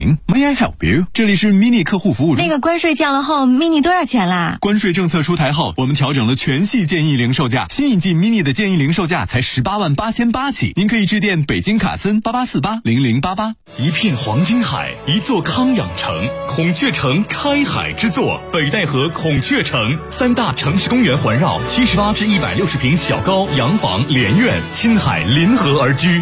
May I help you？ 这里是 Mini 客户服务中。 那个关税降了后 ，Mini 多少钱啦？ 关税政策出台后，我们调整了全系建议零售价，新一季 Mini 的建议零售价才18.888起，您可以致电北京卡森88480088。 一片黄金海，一座康养城，孔雀城开海之作，北戴河孔雀城，3大城市公园环绕，78至160平小高洋房连院，亲海临河而居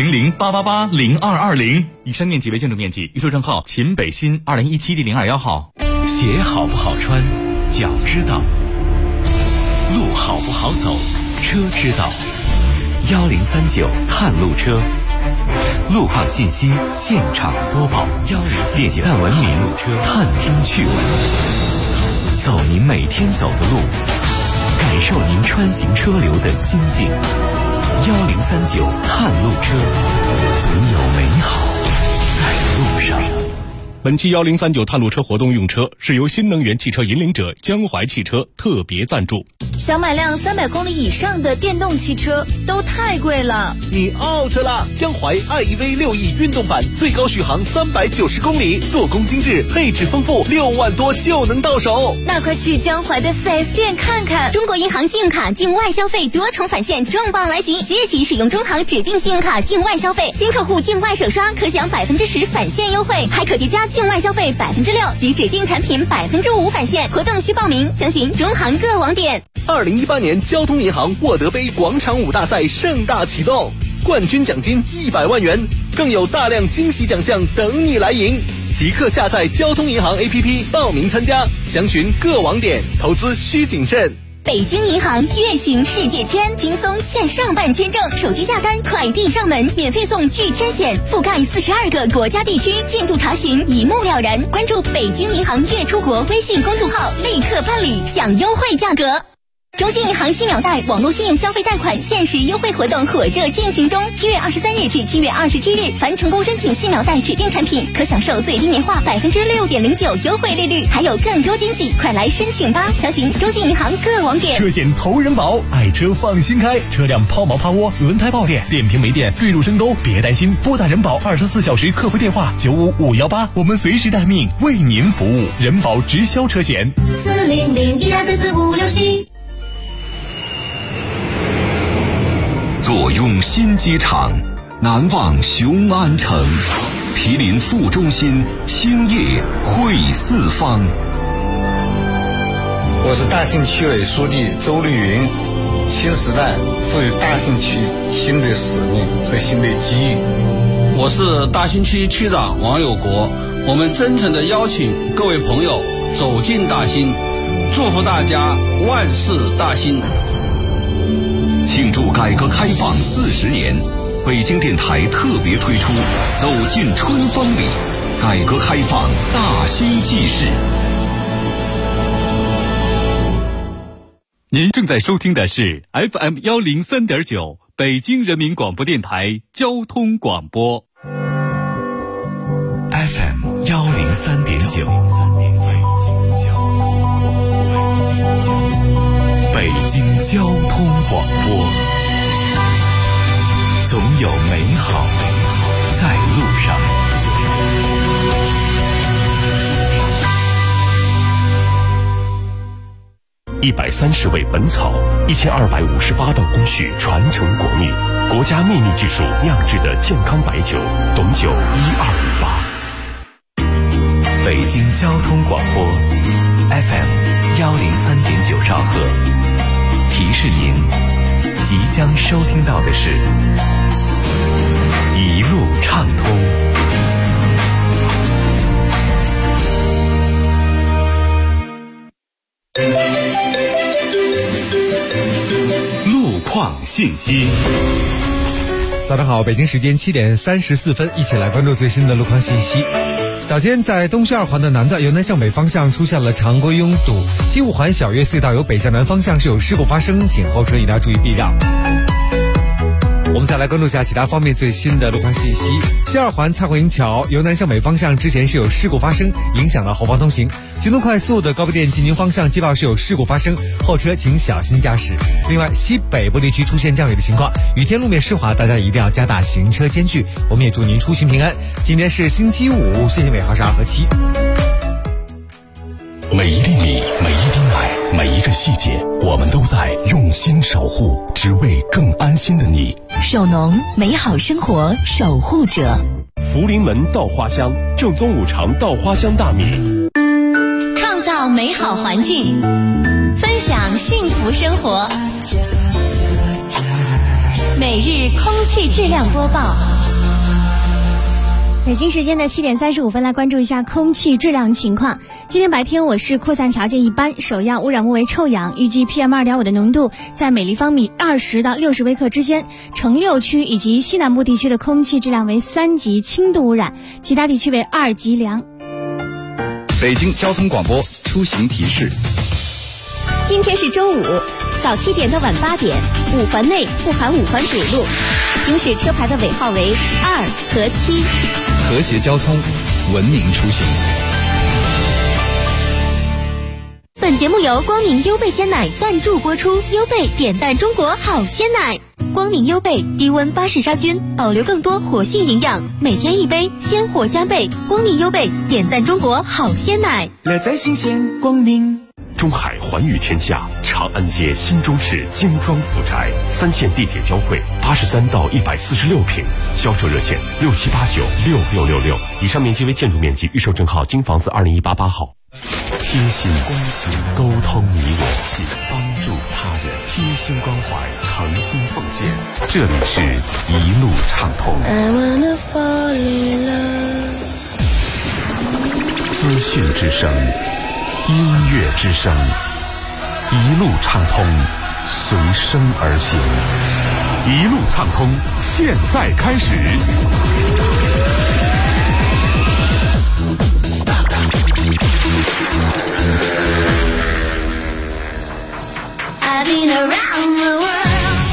，40088802220。以上面积为建筑面积，预售账号秦北新2017第021号。 鞋好不好穿，脚知道；路好不好走，车知道。1039探路车，路况信息现场播报。点赞文明，探听趣闻，走您每天走的路，感受您穿行车流的心境。1039探路车，总有美好在路上。 本期1039探路车活动用车是由新能源汽车引领者江淮汽车特别赞助。 想买辆300公里以上的电动汽车都太贵了， 你 out 了！江淮 iEV 6E 运动版最高续航390公里，做工精致，配置丰富，6万多就能到手。 那快去江淮的 4S 店看看。 中国银行信用卡境外消费多重返现重磅来袭，即日起使用中行指定信用卡境外消费，新客户境外首刷可享10%返现优惠，还可叠加境外消费6%及指定产品5%返现。活动需报名，详询中行各网点。 2018年交通银行沃德杯广场舞大赛盛大启动，冠军奖金100万元，更有大量惊喜奖项等你来赢。即刻下载交通银行 APP 报名参加，详询各网点，投资需谨慎。 北京银行月行世界签，轻松线上办签证，手机下单，快递上门，免费送拒签险，覆盖42个国家地区，进度查询一目了然。关注北京银行月出国微信公众号，立刻办理，享优惠价格。中信银行新秒贷网络信用消费贷款限时优惠活动火热进行中，7月23日至7月27日，凡成功申请新秒贷指定产品，可享受最低年化6.09%优惠利率，还有更多惊喜，快来申请吧！详询中信银行各网点。 车险投人保，爱车放心开，车辆抛锚趴窝、轮胎爆裂、电瓶没电、坠入深沟，别担心，拨打人保24小时客服电话95518，我们随时待命，为您服务。人保直销车险 40012444567。 坐拥新机场，难忘雄安城，毗邻副中心，兴业汇四方。 我是大兴区委书记周绿云。新时代赋予大兴区新的使命和新的机遇。 我是大兴区区长王有国，我们真诚地邀请各位朋友走进大兴，祝福大家万事大兴。 庆祝改革开放40年，北京电台特别推出走进春风里，改革开放大兴纪事。 您正在收听的是 FM 103.9北京人民广播电台交通广播。 FM 103.9北京交通广播，总有美好在路上。 130味本草，1258道工序传承国秘，国家秘密技术酿制的健康白酒，董酒1258。 北京交通广播 FM 103.9兆赫，提示您即将收听到的是一路畅通。路况信息。 早上好，北京时间7点34分，一起来关注最新的路况信息。早间在东西2环的南段由南向北方向出现了常规拥堵，西5环小岳隧道由北向南方向是有事故发生，请后车一定要注意避让。 我们再来关注一下其他方面最新的路况信息。西二环蔡慧营桥由南向北方向之前是有事故发生，影响了后方通行。京东快速的高碑店进宁方向接报是有事故发生，后车请小心驾驶。另外，西北部地区出现降雨的情况，雨天路面湿滑，大家一定要加大行车间距。我们也祝您出行平安。今天是星期五，信息尾号是2和7。 每一粒米，每一滴奶，每一个细节，我们都在用心守护，只为更安心的你。 首农，美好生活守护者。 福临门稻花香，正宗五常稻花香大米， 创造美好环境，分享幸福生活。每日空气质量播报。北京时间的7点35分，来关注一下空气质量情况。今天白天我市扩散条件一般，首要污染物为臭氧，预计 PM2.5 的浓度在每立方米20到60微克之间。城6区以及西南部地区的空气质量为3级轻度污染，其他地区为2级良。 北京交通广播出行提示。 今天是周五，早7点到晚8点，5环内不含5环堵路，行驶车牌的尾号为2和7。 和谐交通，文明出行。 本节目由光明优贝鲜奶赞助播出，优贝点赞中国好鲜奶。光明优贝低温巴氏杀菌，保留更多活性营养，每天一杯，鲜活加倍。光明优贝点赞中国好鲜奶， 乐在新鲜光明。 中海环宇天下长安街新中式精装富宅，3线地铁交汇，83到146平，销售热线67896666，以上面积为建筑面积，预售证号京房子20188号。贴心关心，沟通你我心，帮助他人，贴心关怀，诚心奉献。这里是一路畅通。资讯之声，音乐之声，一路畅通，随声而行。一路畅通，现在开始。 I've been around the world.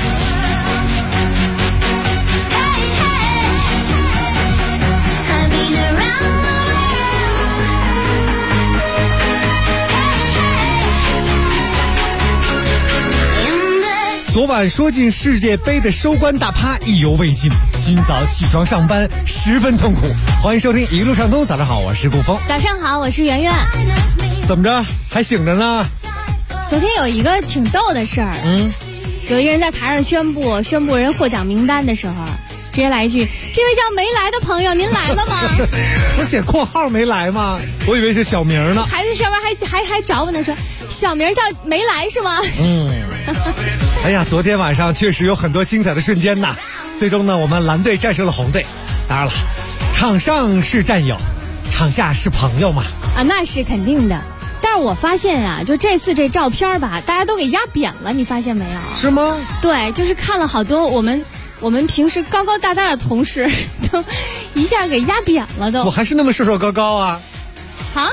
Hey, 昨晚说进世界杯的收官大趴意犹未尽，今早起床上班十分痛苦。欢迎收听一路畅通，早上好，我是顾峰。 早上好，我是圆圆。 怎么着，还醒着呢？ 昨天有一个挺逗的事儿，有一个人在台上宣布人获奖名单的时候，直接来一句：“这位叫没来的朋友，您来了吗？” 我写括号没来吗？我以为是小名呢。 还在上面还找我呢，说小名叫没来是吗？ 哎呀，昨天晚上确实有很多精彩的瞬间呐。最终呢，我们蓝队战胜了红队。当然了，场上是战友，场下是朋友嘛。 啊，那是肯定的。但是我发现啊，就这次这照片吧，大家都给压扁了，你发现没有？ 是吗？ 对，就是看了好多我们平时高高大大的同事，都一下给压扁了都。 我还是那么瘦瘦高高啊！ 啊？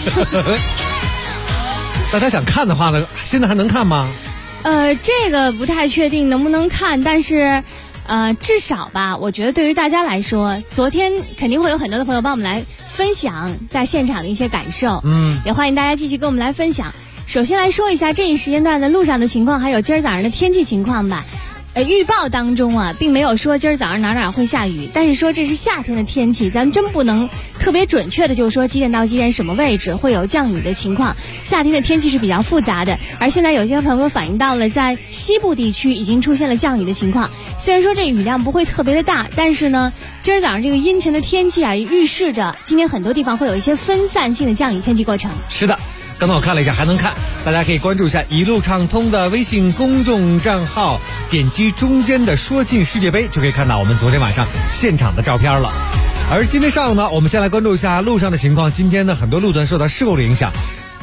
大家想看的话呢，现在还能看吗？ 这个不太确定能不能看，但是至少吧，我觉得对于大家来说，昨天肯定会有很多的朋友帮我们来分享在现场的一些感受。也欢迎大家继续跟我们来分享。首先来说一下这一时间段的路上的情况，还有今儿早上的天气情况吧。预报当中啊，并没有说今儿早上哪会下雨，但是说这是夏天的天气，咱真不能特别准确的就是说几点到几点什么位置会有降雨的情况。夏天的天气是比较复杂的，而现在有些朋友反映到了在西部地区已经出现了降雨的情况。虽然说这雨量不会特别的大，但是呢，今儿早上这个阴沉的天气啊，预示着今天很多地方会有一些分散性的降雨天气过程。 是的。刚才我看了一下，还能看，大家可以关注一下一路畅通的微信公众账号，点击中间的说进世界杯，就可以看到我们昨天晚上现场的照片了。而今天上午呢，我们先来关注一下路上的情况。今天呢，很多路段受到事故的影响，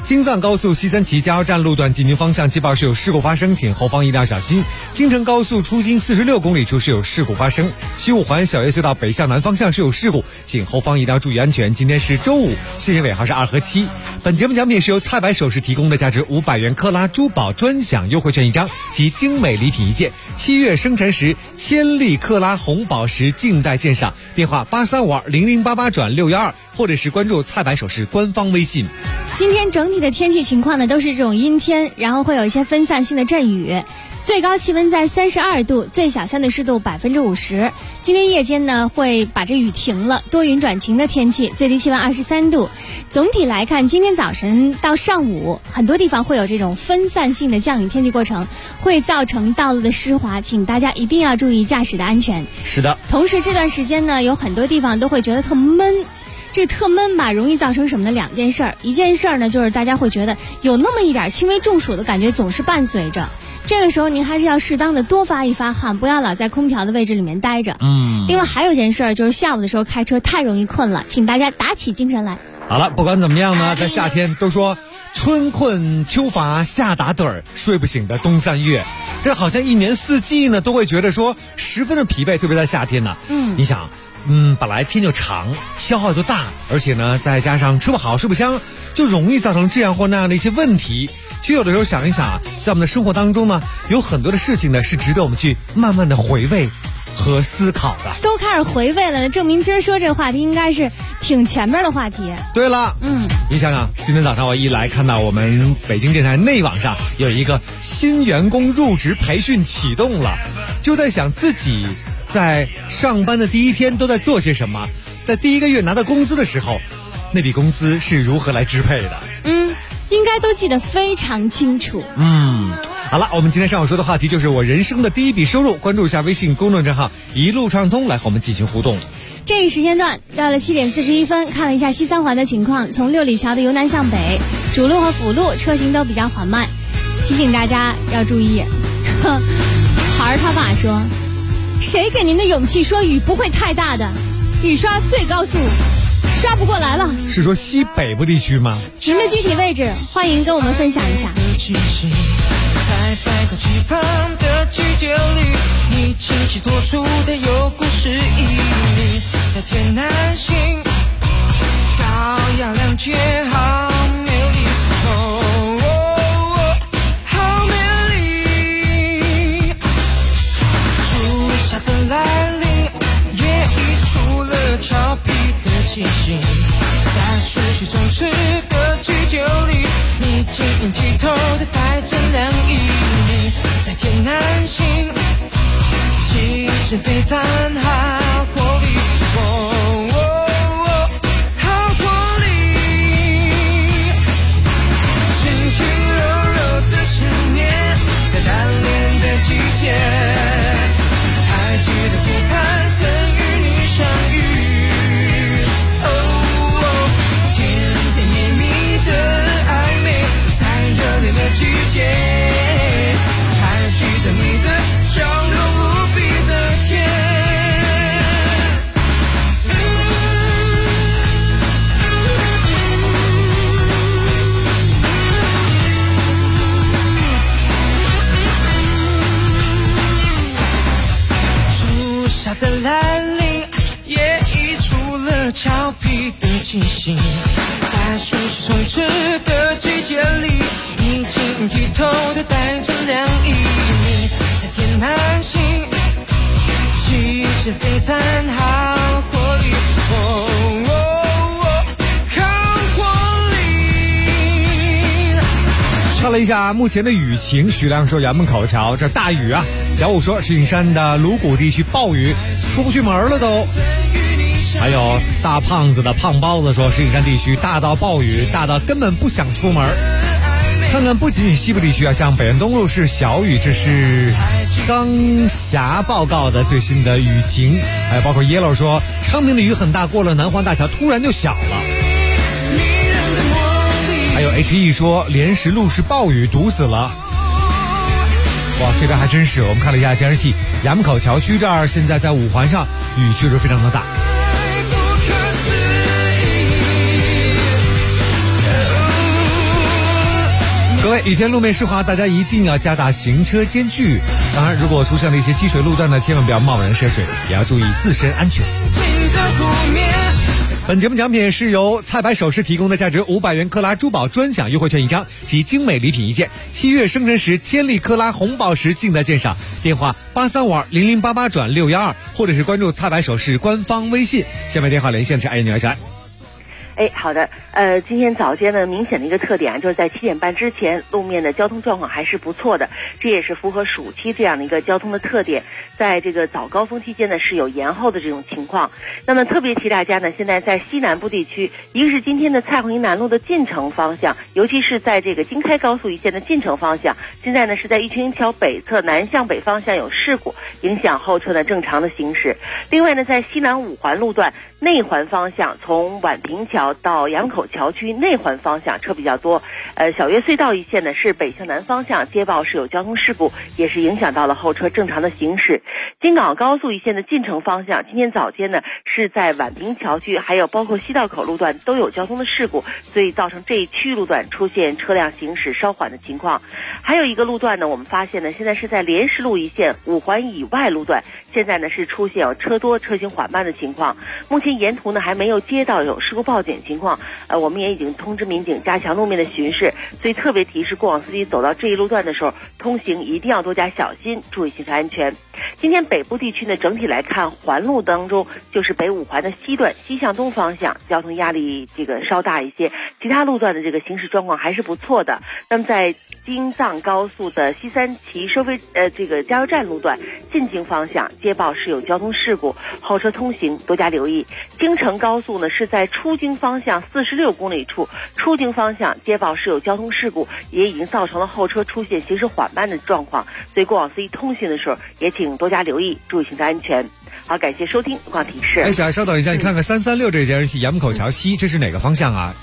京藏高速西三旗加油站路段进京方向，接报是有事故发生，请后方一定要小心。京承高速出京46公里处是有事故发生，西五环小叶隧道北向南方向是有事故，请后方一定要注意安全。今天是周五，谢谢尾号是2和7。本节目奖品是由菜百首饰提供的，价值500元克拉珠宝专享优惠券1张及精美礼品1件。7月生辰时千粒克拉红宝石静待鉴赏，电话83520088转612，或者是关注菜百首饰官方微信。 今天整体的天气情况呢都是这种阴天，然后会有一些分散性的阵雨，最高气温在32度，最小相对湿度50%。今天夜间呢会把这雨停了，多云转晴的天气，最低气温23度。总体来看，今天早晨到上午很多地方会有这种分散性的降雨天气过程，会造成道路的湿滑，请大家一定要注意驾驶的安全。 是的， 同时这段时间呢有很多地方都会觉得特闷，这特闷吧，容易造成什么呢？两件事儿。一件事儿呢，就是大家会觉得有那么一点轻微中暑的感觉总是伴随着。这个时候您还是要适当的多发一发汗，不要老在空调的位置里面待着。另外还有一件事儿，就是下午的时候开车太容易困了，请大家打起精神来。 好了，不管怎么样呢，在夏天都说春困秋乏夏打盹儿，睡不醒的冬3月，这好像一年四季呢都会觉得说十分的疲惫，特别在夏天呢。你想。本来天就长，消耗就大，而且呢，再加上吃不好睡不香，就容易造成这样或那样的一些问题。其实有的时候想一想啊，在我们的生活当中呢，有很多的事情呢是值得我们去慢慢的回味和思考的。 都开始回味了，证明今儿说这个话题应该是挺前面的话题。 对了，你想想，今天早上我一来看到我们北京电台内网上有一个新员工入职培训启动了，就在想自己在上班的第一天都在做些什么，在第一个月拿到工资的时候，那笔工资是如何来支配的？ 应该都记得非常清楚。 好了，我们今天上午说的话题就是我人生的第一笔收入，关注一下微信公众账号一路畅通来和我们进行互动。 这一时间段到了7点41分，看了一下西三环的情况，从六里桥的由南向北，主路和辅路车行都比较缓慢，提醒大家要注意。孩儿他爸说，谁给您的勇气说雨不会太大的？雨刷最高速刷不过来了。 是说西北部地区吗？ 您的具体位置欢迎跟我们分享一下。 在百口期盼的季节里，你清晰脱出的有故事意义，在天南星高雅亮节好美丽，好美丽。初夏的来临，也溢出了俏皮的气息，在徐徐充斥的季节里，你晶莹剔透的带着凉意，在天南星气势飞弹好活力，好活力，轻轻柔柔的想念，在单恋的季节，还记得不盼曾与你相遇，甜甜蜜蜜的暧昧，在热烈的季节，还记得你的笑容无比的甜。初夏的来临，也溢出了俏皮的气息，在徐徐充斥的季节里，你晶莹剔透的带着凉意，在天南星气势飞弹好活力，好活力。 看了一下目前的雨情，徐亮说衙门口桥这大雨啊，小五说石景山的鲁谷地区暴雨，出不去门了都。还有大胖子的胖包子说，石景山地区大到暴雨，大到根本不想出门。看看不仅仅西部地区啊，像北安东路是小雨，这是刚霞报告的最新的雨情。还有包括 Yellow 说，昌平的雨很大，过了南环大桥突然就小了。还有 HE 说，莲石路是暴雨堵死了。哇，这边还真是，我们看了一下监视器，衙门口桥区这儿现在在五环上雨确实非常的大。 雨天路面湿滑，大家一定要加大行车间距。当然，如果出现了一些积水路段呢，千万不要贸然涉水，也要注意自身安全。本节目奖品是由菜百首饰提供的价值500元克拉珠宝专享优惠券1张及精美礼品1件。7月生辰时千里克拉红宝石尽在鉴赏。电话8350088转612，或者是关注菜百首饰官方微信。下面电话连线是女儿小爱。 好的，今天早间呢，明显的一个特点就是在7点半之前，路面的交通状况还是不错的，这也是符合暑期这样的一个交通的特点。在这个早高峰期间呢，是有延后的这种情况。那么特别提大家呢，现在在西南部地区，一个是今天的蔡锺营南路的进城方向，尤其是在这个京开高速一线的进城方向，现在呢是在玉泉营桥北侧南向北方向有事故，影响后车呢正常的行驶。另外呢，在西南5环路段内环方向，从宛平桥到衙门口桥区内环方向车比较多，小岳隧道一线呢是北向南方向接报是有交通事故，也是影响到了后车正常的行驶。京港高速一线的进城方向，今天早间呢是在宛平桥区还有包括西道口路段都有交通的事故，所以造成这一区域路段出现车辆行驶稍缓的情况。还有一个路段呢，我们发现呢现在是在莲石路一线5环以外路段，现在呢是出现有车多车行缓慢的情况。目前沿途呢还没有接到有事故报警情况，我们也已经通知民警加强路面的巡视，所以特别提示过往司机走到这一路段的时候，通行一定要多加小心，注意行车安全。今天北部地区呢，整体来看环路当中，就是北5环的西段西向东方向交通压力这个稍大一些，其他路段的这个行驶状况还是不错的。那么在京藏高速的西三旗收费这个加油站路段进京方向接报是有交通事故，后车通行多加留意。京承高速呢是在出京方向46公里处出京方向接报是有交通事故，也已经造成了后车出现行驶缓慢的状况，所以过往司机通行的时候也请多加留意，注意行车安全。好，感谢收听路况提示。 小爱稍等一下，你看看336这节是衙门口桥西，这是哪个方向啊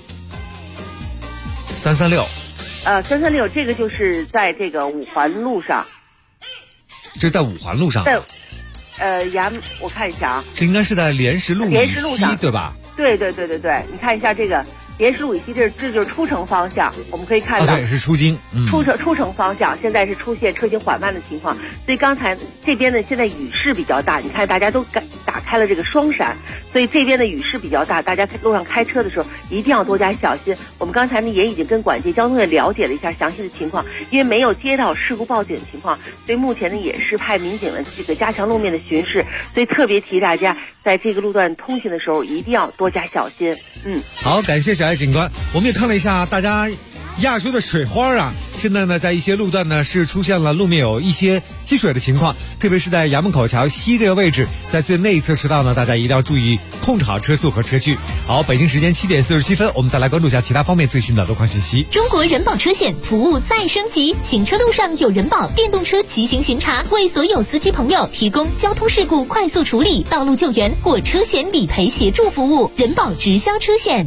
？336。 336这个就是在这个5环路上。 这是在5环路上。 在我看一下啊。 这应该是在莲石路以西，对吧？ 对，你看一下这个莲石路以西，这就是出城方向，我们可以看到， 对，是出京， 出城方向现在是出现车行缓慢的情况，所以刚才这边呢现在雨势比较大，你看大家都打开了这个双闪，所以这边的雨势比较大，大家路上开车的时候一定要多加小心。我们刚才呢也已经跟管界交通也了解了一下详细的情况，因为没有接到事故报警的情况，所以目前呢也是派民警的这个加强路面的巡视，所以特别提大家在这个路段通行的时候一定要多加小心。 好，感谢小爱警官。我们也看了一下大家亚洲的水花啊，现在呢在一些路段呢是出现了路面有一些积水的情况，特别是在衙门口桥西这个位置，在最内侧车道呢，大家一定要注意控制好车速和车距。好，北京时间7点47分，我们再来关注一下其他方面最新的路况信息。 中国人保车险服务再升级，行车路上有人保电动车骑行巡查，为所有司机朋友提供交通事故快速处理、道路救援或车险理赔协助服务。人保直销车险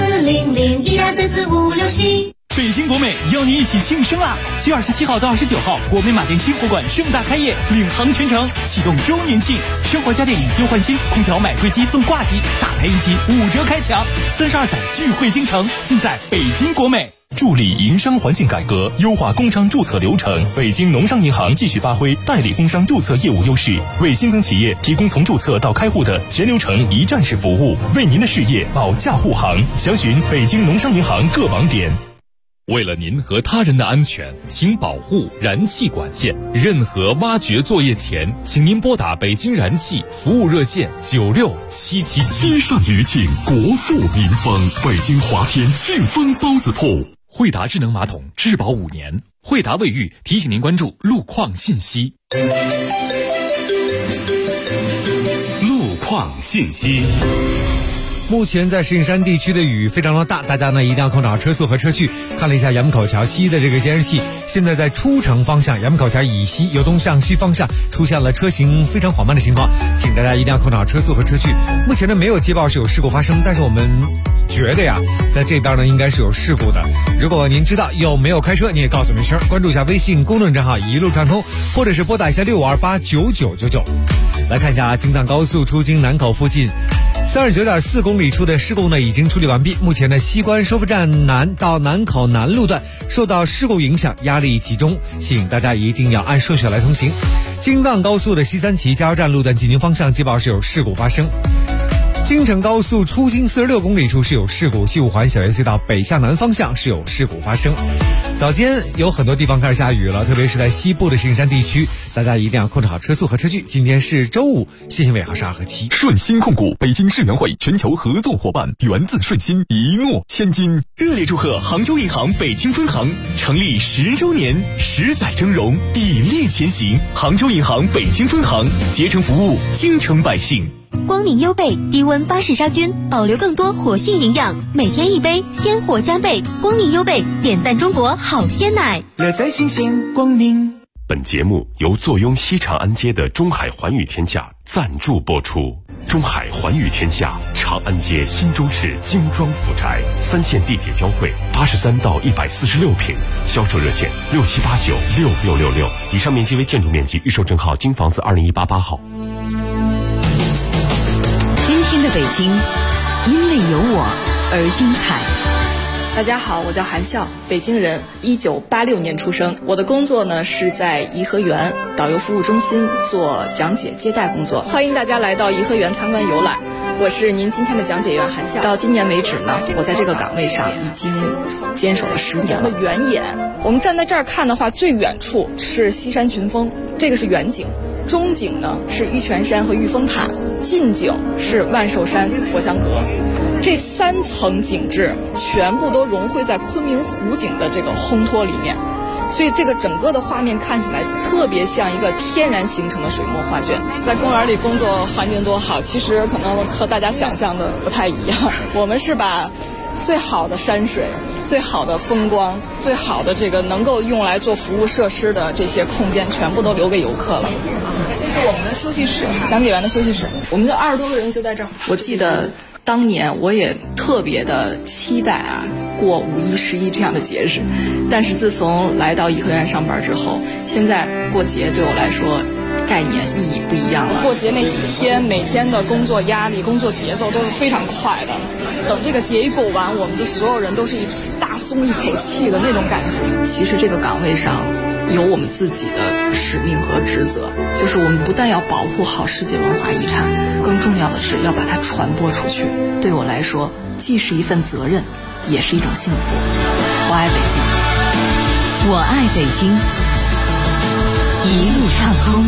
40012344567。 北京国美邀您一起庆生啦！7月27号到29号，国美马店新货馆盛大开业，领航全城，启动周年庆，生活家电以旧换新，空调买贵机送挂机，大牌一机5折开抢，32载聚会京城，尽在北京国美。助力营商环境改革，优化工商注册流程。北京农商银行继续发挥代理工商注册业务优势，为新增企业提供从注册到开户的全流程一站式服务，为您的事业保驾护航。详询北京农商银行各网点。 为了您和他人的安全，请保护燃气管线。任何挖掘作业前，请您拨打北京燃气服务热线96777。 西善余庆，国富民丰。北京华天庆丰包子铺。 惠达智能马桶质保5年。惠达卫浴提醒您关注路况信息。 路况信息。 目前在石景山地区的雨非常的大，大家呢一定要控制好车速和车距。看了一下衙门口桥西的这个监视器，现在在出城方向，衙门口桥以西由东向西方向出现了车行非常缓慢的情况，请大家一定要控制好车速和车距。目前呢没有接报是有事故发生，但是我们觉得呀，在这边呢应该是有事故的。如果您知道有没有开车，你也告诉我们一声，关注一下微信公众账号一路畅通，或者是拨打一下62289999。来看一下京藏高速出京南口附近39.4公里处的事故呢已经处理完毕。目前呢西关收费站南到南口南路段受到事故影响，压力集中，请大家一定要按顺序来通行。京藏高速的西三旗加油站路段进京方向接报是有事故发生。京承高速出京46公里处是有事故，西五环小叶隧道北向南方向是有事故发生。早间有很多地方开始下雨了，特别是在西部的石景山地区，大家一定要控制好车速和车距。今天是周五，谢谢尾号是2和7。 顺鑫控股北京世园会全球合作伙伴，源自顺鑫，一诺千金。热烈祝贺杭州银行北京分行成立10周年，10载峥嵘，砥砺前行。杭州银行北京分行竭诚服务京城百姓。 光明优贝低温巴氏杀菌，保留更多活性营养，每天一杯，鲜活加倍。光明优贝点赞中国好鲜奶， 乐在新鲜光明。 本节目由坐拥西长安街的中海环宇天下赞助播出。中海环宇天下长安街新中式精装府宅，3线地铁交汇，83到146平，销售热线67896666，以上面积为建筑面积，预售证号京房子2018号。 今天的北京，因为有我而精彩。 大家好，我叫韩笑，北京人，1986年出生。我的工作呢是在颐和园导游服务中心做讲解接待工作。欢迎大家来到颐和园参观游览。我是您今天的讲解员韩笑。到今年为止呢，我在这个岗位上已经坚守了10年了。远眼，我们站在这儿看的话，最远处是西山群峰，这个是远景。中景呢是玉泉山和玉峰塔，近景是万寿山佛香阁。这3层景致全部都融汇在昆明湖景的这个烘托里面，所以这个整个的画面看起来特别像一个天然形成的水墨画卷。在公园里工作环境多好，其实可能和大家想象的不太一样。我们是把最好的山水、最好的风光、最好的这个能够用来做服务设施的这些空间全部都留给游客了。这是我们的休息室，讲解员的休息室，我们就20多个人就在这儿。我记得当年我也特别的期待过5、1、11这样的节日，但是自从来到颐和园上班之后，现在过节对我来说概念意义不一样了。过节那几天，每天的工作压力、工作节奏都是非常快的。等这个节一过完，我们的所有人都是大松一口气的那种感觉。其实这个岗位上有我们自己的使命和职责，就是我们不但要保护好世界文化遗产，更重要的是要把它传播出去。对我来说，既是一份责任，也是一种幸福。我爱北京， 我爱北京，一路畅通。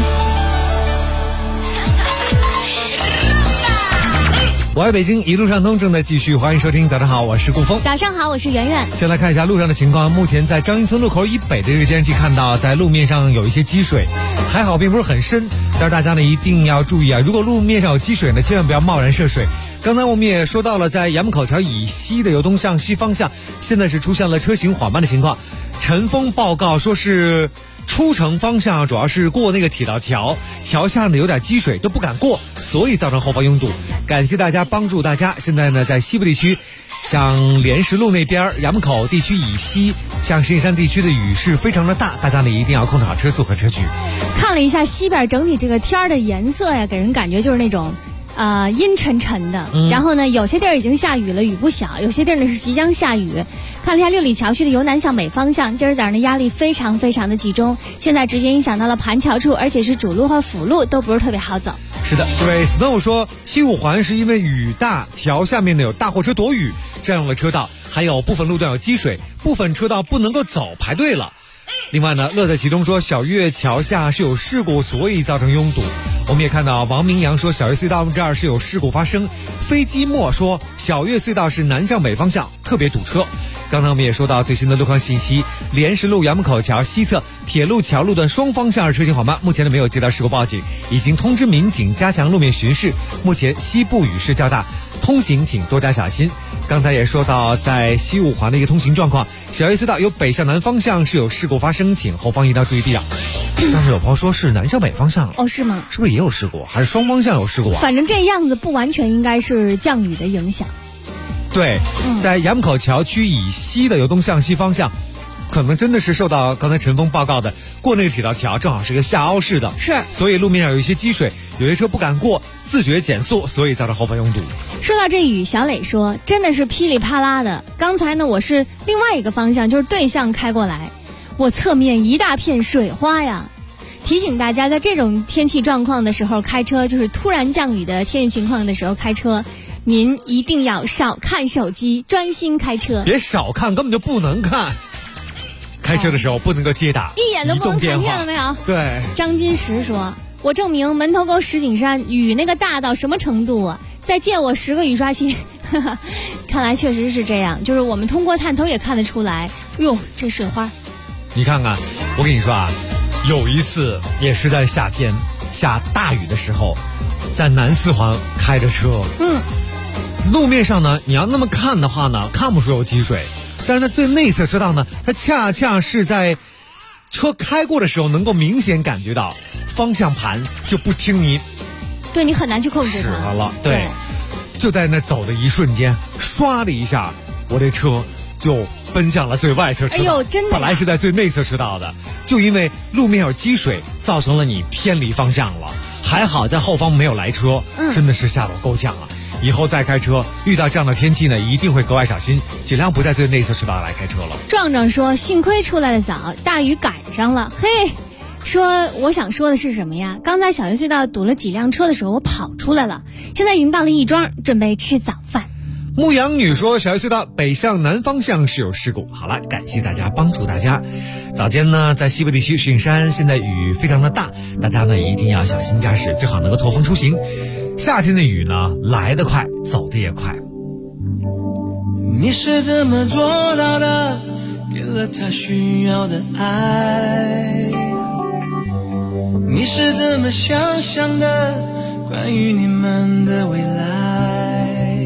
我爱北京，一路畅通正在继续，欢迎收听。早上好，我是顾峰。 早上好，我是圆圆。 先来看一下路上的情况。目前在张营村路口以北的这个监视器看到，在路面上有一些积水，还好并不是很深，但是大家呢一定要注意如果路面上有积水呢，千万不要贸然涉水。刚才我们也说到了，在杨木口桥以西的由东向西方向，现在是出现了车行缓慢的情况。陈峰报告说是出城方向主要是过那个铁道桥，桥下呢有点积水，都不敢过，所以造成后方拥堵。感谢大家帮助大家。现在呢，在西部地区，像莲石路那边、杨木口地区以西，像石景山地区的雨势非常的大，大家呢一定要控制好车速和车距。 看了一下西边整体这个天儿的颜色呀，给人感觉就是那种阴沉沉的，然后呢有些地儿已经下雨了，雨不小，有些地儿呢是即将下雨。看了一下六里桥区的由南向北方向，今儿早上的压力非常非常的集中，现在直接影响到了盘桥处，而且是主路和辅路都不是特别好走。 是的，这位 Snow 说西五环是因为雨大，桥下面呢有大货车躲雨，占用了车道，还有部分路段有积水，部分车道不能够走，排队了。另外呢，乐在其中说小月桥下是有事故，所以造成拥堵。我们也看到王明阳说小月隧道这儿是有事故发生。飞机墨说小月隧道是南向北方向特别堵车。刚才我们也说到最新的路况信息，莲石路杨木口桥西侧铁路桥路段双方向车行缓慢，目前呢没有接到事故报警，已经通知民警加强路面巡视。目前西部雨势较大，通行请多加小心。刚才也说到在西五环的一个通行状况，小月隧道由北向南方向是有事故发生，请后方一定要注意避让。但是有朋友说是南向北方向哦，是吗？ 是不是也有事故？还是双方向有事故啊？ 反正这样子不完全应该是降雨的影响。 对，在衙门口桥区以西的由东向西方向，可能真的是受到刚才陈峰报告的，过那个铁道桥正好是个下凹式的， 是， 所以路面上有一些积水，有些车不敢过，自觉减速，所以造成后方拥堵。 说到这雨，小磊说真的是噼里啪啦的。刚才呢，我是另外一个方向，就是对向开过来，我侧面一大片水花呀。提醒大家，在这种天气状况的时候开车，就是突然降雨的天气情况的时候开车，您一定要少看手机，专心开车。 别少看，根本就不能看。开车的时候不能够接打， 一眼都不能看见了没有？ 对。 张金石说：“我证明门头沟石景山雨那个大到什么程度啊？再借我10个雨刷器。”看来确实是这样，就是我们通过探头也看得出来。哟，这水花！ 你看看，我跟你说啊，有一次也是在夏天下大雨的时候，在南四环开着车，路面上呢，你要那么看的话呢，看不出有积水，但是在最内侧车道呢，它恰恰是在车开过的时候，能够明显感觉到方向盘就不听你， 对你很难去控制它。 使唤了，对，就在那走的一瞬间，唰的一下，我这车就奔向了最外侧车道。 哎呦，真的！ 本来是在最内侧车道的，就因为路面有积水，造成了你偏离方向了。还好在后方没有来车，真的是吓得我够呛啊！以后再开车遇到这样的天气呢，一定会格外小心，尽量不在最内侧车道来开车了。 壮壮说：“幸亏出来的早，大雨赶上了。”嘿，说我想说的是什么呀？刚才小学隧道堵了几辆车的时候，我跑出来了，现在已经到了亦庄，准备吃早饭。 牧羊女说：“小学隧道北向南方向是有事故。”好了，感谢大家帮助大家。早间呢，在西部地区石景山现在雨非常的大，大家呢一定要小心驾驶，最好能够透风出行。夏天的雨呢，来得快，走得也快。 你是怎么做到的？给了他需要的爱。你是怎么想象的？关于你们的未来。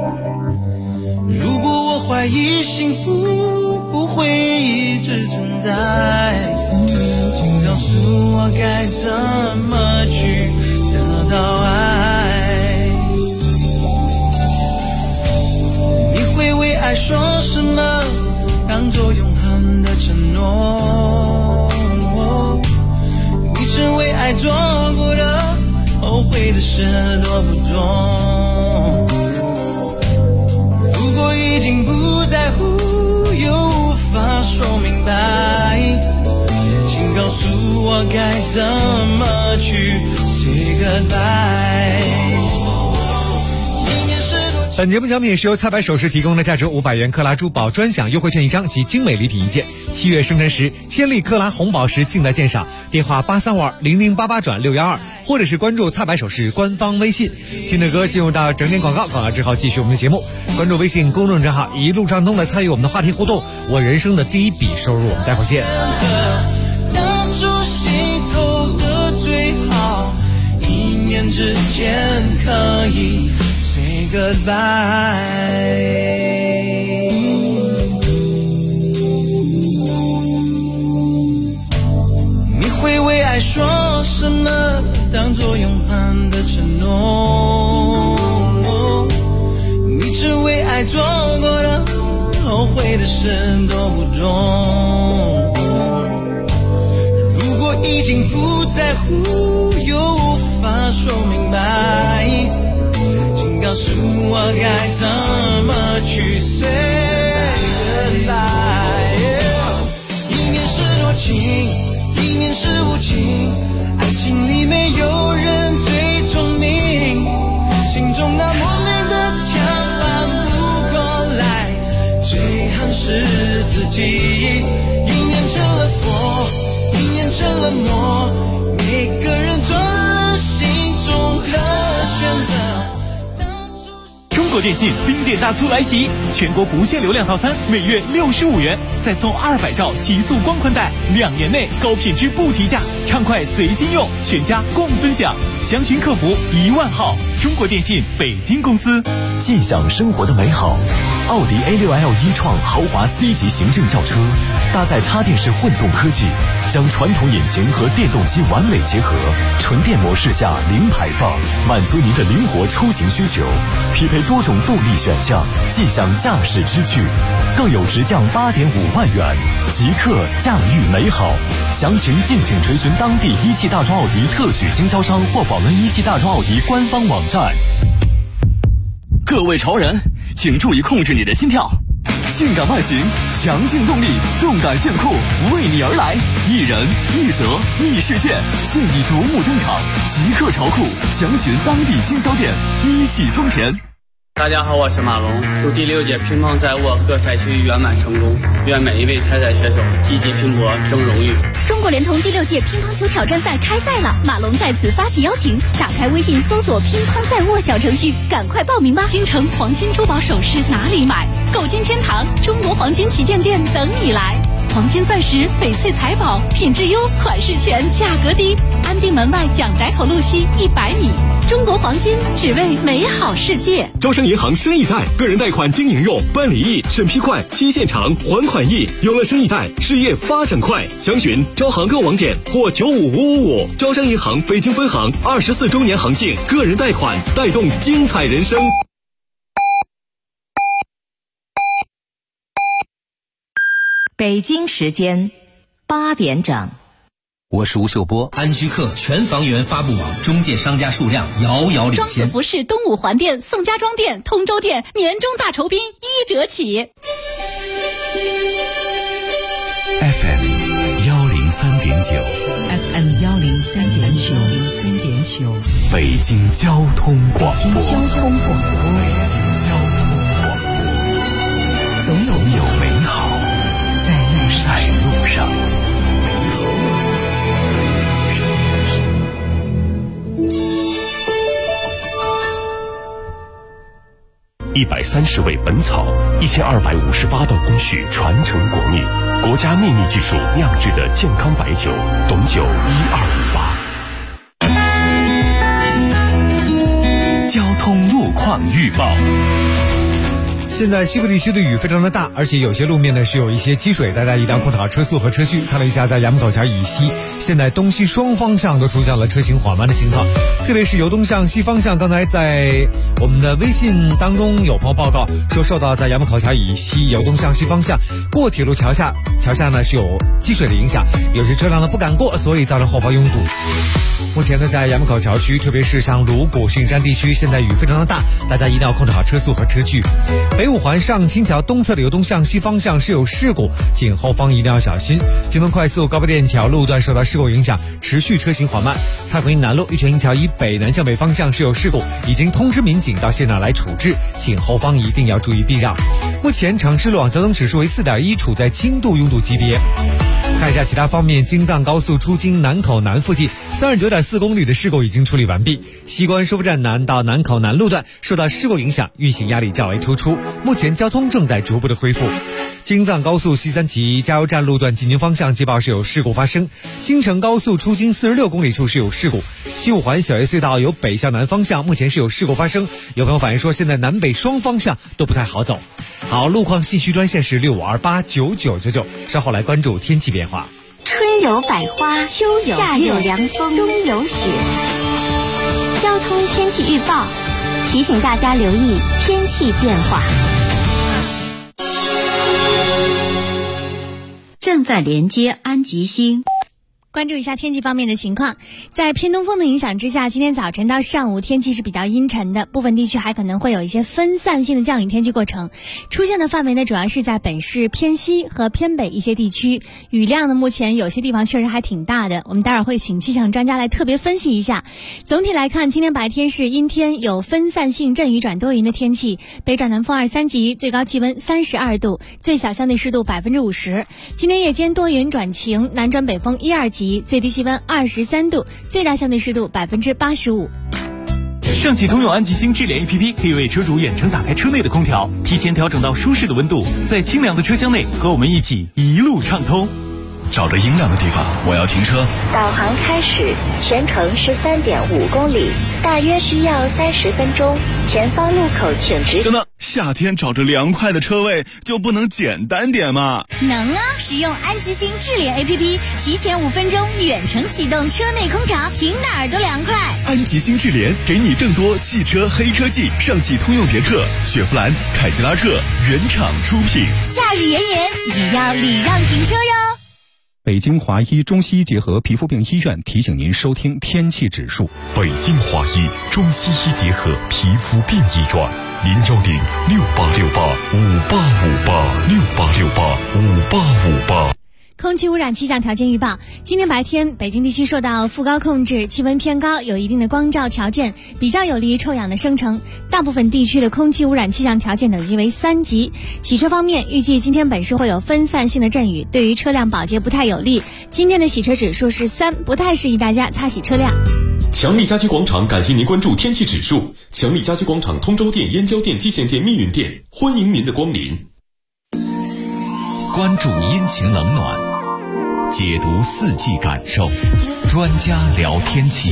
如果我怀疑幸福不会一直存在，请告诉我该怎么去得到爱。你会为爱说什么，当作永恒的承诺？你曾为爱做过的，后悔的事多不多？如果已经不在乎，又无法说明白，请告诉我该怎么去 say goodbye。 本节目奖品是由菜百首饰提供的，价值500元克拉珠宝专享优惠券1张及精美礼品1件。7月生辰时，1000粒克拉红宝石尽在鉴赏。电话83520088转612，或者是关注菜百首饰官方微信。听着歌进入到整点广告，广告之后继续我们的节目。关注微信公众账号一路畅通来参与我们的话题互动。我人生的第一笔收入，我们待会儿见。 当初心头的最好，一念之间可以 say goodbye。你会为爱说什么，当作永恒的承诺？你只为爱做过的，后悔的事多不多？如果已经不在乎，又无法说明白，请告诉我该怎么去 say goodbye。 一念是多情，一念是无情，爱情里没有人最聪明，心中那莫名的墙翻不过来，最恨是自己。一念成了佛，一念成了魔，每个人做了心中的选择。 中国电信冰点大促来袭，全国不限流量套餐每月65元，再送200兆极速光宽带，2年内高品质不提价，畅快随心用，全家共分享。 详询客服10000号。中国电信北京公司。 尽享生活的美好。奥迪 A6L e-tron 豪华 C 级行政轿车，搭载插电式混动科技，将传统引擎和电动机完美结合，纯电模式下零排放，满足您的灵活出行需求。匹配多种动力选项，尽享驾驶之趣，更有直降8.5万元，即刻驾驭美好。详情敬请垂询当地一汽大众奥迪特许经销商或访问一汽大众奥迪官方网站。 各位潮人，请注意控制你的心跳。性感外形，强劲动力，动感炫酷，为你而来。一人一泽一世界，现已夺目登场，即刻潮酷，详询当地经销店。一汽丰田。 大家好，我是马龙，祝第6届乒乓在握各赛区圆满成功，愿每一位参赛选手积极拼搏，争荣誉。 中国联通第6届乒乓球挑战赛开赛了，马龙在此发起邀请，打开微信搜索乒乓在握小程序，赶快报名吧。京城黄金珠宝首饰哪里买？购金天堂中国黄金旗舰店等你来。黄金钻石、翡翠财宝，品质优，款式全，价格低。安定门外蒋宅口路西100米。中国黄金，只为美好世界。 招商银行生意贷，个人贷款经营用，办理易，审批快，期限长，还款易。有了生意贷，事业发展快。详询招行各网点或95555。招商银行北京分行24周年行庆，个人贷款带动精彩人生。 北京时间8点整。 我是吴秀波。安居客全房源发布网中介商家数量遥遥领装先。 饰服饰东五环店、宋家庄店、通州店年终大酬宾1折起。 FM 103.9 FM 103.9 北京交通广播。 北京交通广播。总有美好在路上。130味本草，1258道工序传承国秘，国家秘密技术酿制的健康白酒，董酒1258。交通路况预报。 现在西部地区的雨非常的大，而且有些路面呢是有一些积水，大家一定要控制好车速和车距。看了一下，在衙门口桥以西，现在东西双方向都出现了车行缓慢的情况，特别是由东向西方向。刚才在我们的微信当中有朋友报告说，受到在衙门口桥以西由东向西方向过铁路桥下呢是有积水的影响，有些车辆呢不敢过，所以造成后方拥堵。目前呢，在衙门口桥区，特别是像鲁谷、巽山地区，现在雨非常的大，大家一定要控制好车速和车距。北五环上清桥东侧的由东向西方向是有事故，请后方一定要小心。京东快速高碑店桥路段受到事故影响，持续车行缓慢。蔡邝营南路玉泉营桥以北南向北方向是有事故，已经通知民警到现场来处置，请后方一定要注意避让。目前城市路网交通指数为4.1，处在轻度拥堵级别。看一下其他方面，京藏高速出京南口南附近39.4公里的事故已经处理完毕。西关收费站南到南口南路段受到事故影响，运行压力较为突出，目前交通正在逐步的恢复。京藏高速西三旗加油站路段进京方向接报是有事故发生，京承高速出京46公里处是有事故。西五环小叶隧道由北向南方向目前是有事故发生，有朋友反映说现在南北双方向都不太好走。好，路况信息专线是65289999，稍后来关注天气变化。 春有百花，秋有夏有凉风，冬有雪。交通天气预报提醒大家留意天气变化。 正在连接安吉星。 关注一下天气方面的情况，在偏东风的影响之下，今天早晨到上午天气是比较阴沉的，部分地区还可能会有一些分散性的降雨天气过程，出现的范围呢主要是在本市偏西和偏北一些地区，雨量呢目前有些地方确实还挺大的，我们待会儿会请气象专家来特别分析一下。总体来看，今天白天是阴天，有分散性阵雨转多云的天气，北转南风2、3级，最高气温32度，最小相对湿度50%。今天夜间多云转晴，南转北风1、2级，最低气温23度，最大相对湿度85%。 上汽通用安吉星智联 APP 可以为车主远程打开车内的空调，提前调整到舒适的温度，在清凉的车厢内和我们一起一路畅通。 找着阴凉的地方，我要停车。 导航开始，全程13.5公里，大约需要30分钟。前方路口请直行。 等等，夏天找着凉快的车位就不能简单点吗？ 能啊！使用安吉星智联 APP， 提前5分钟远程启动车内空调，停哪儿都凉快。 安吉星智联给你更多汽车黑科技，上汽通用别克、雪佛兰、凯迪拉克原厂出品。 夏日炎炎，也要礼让停车哟。 北京华医中西医结合皮肤病医院提醒您收听天气指数。 北京华医中西医结合皮肤病医院，0106868586868685858。 空气污染气象条件预报：今天白天，北京地区受到副高控制，气温偏高，有一定的光照条件，比较有利于臭氧的生成。大部分地区的空气污染气象条件等级为3级。洗车方面，预计今天本市会有分散性的阵雨，对于车辆保洁不太有利。今天的洗车指数是3，不太适宜大家擦洗车辆。 强力家居广场感谢您关注天气指数。强力家居广场通州店、燕郊店、蓟县店、密云店，欢迎您的光临。 关注阴晴冷暖，解读四季感受，专家聊天气。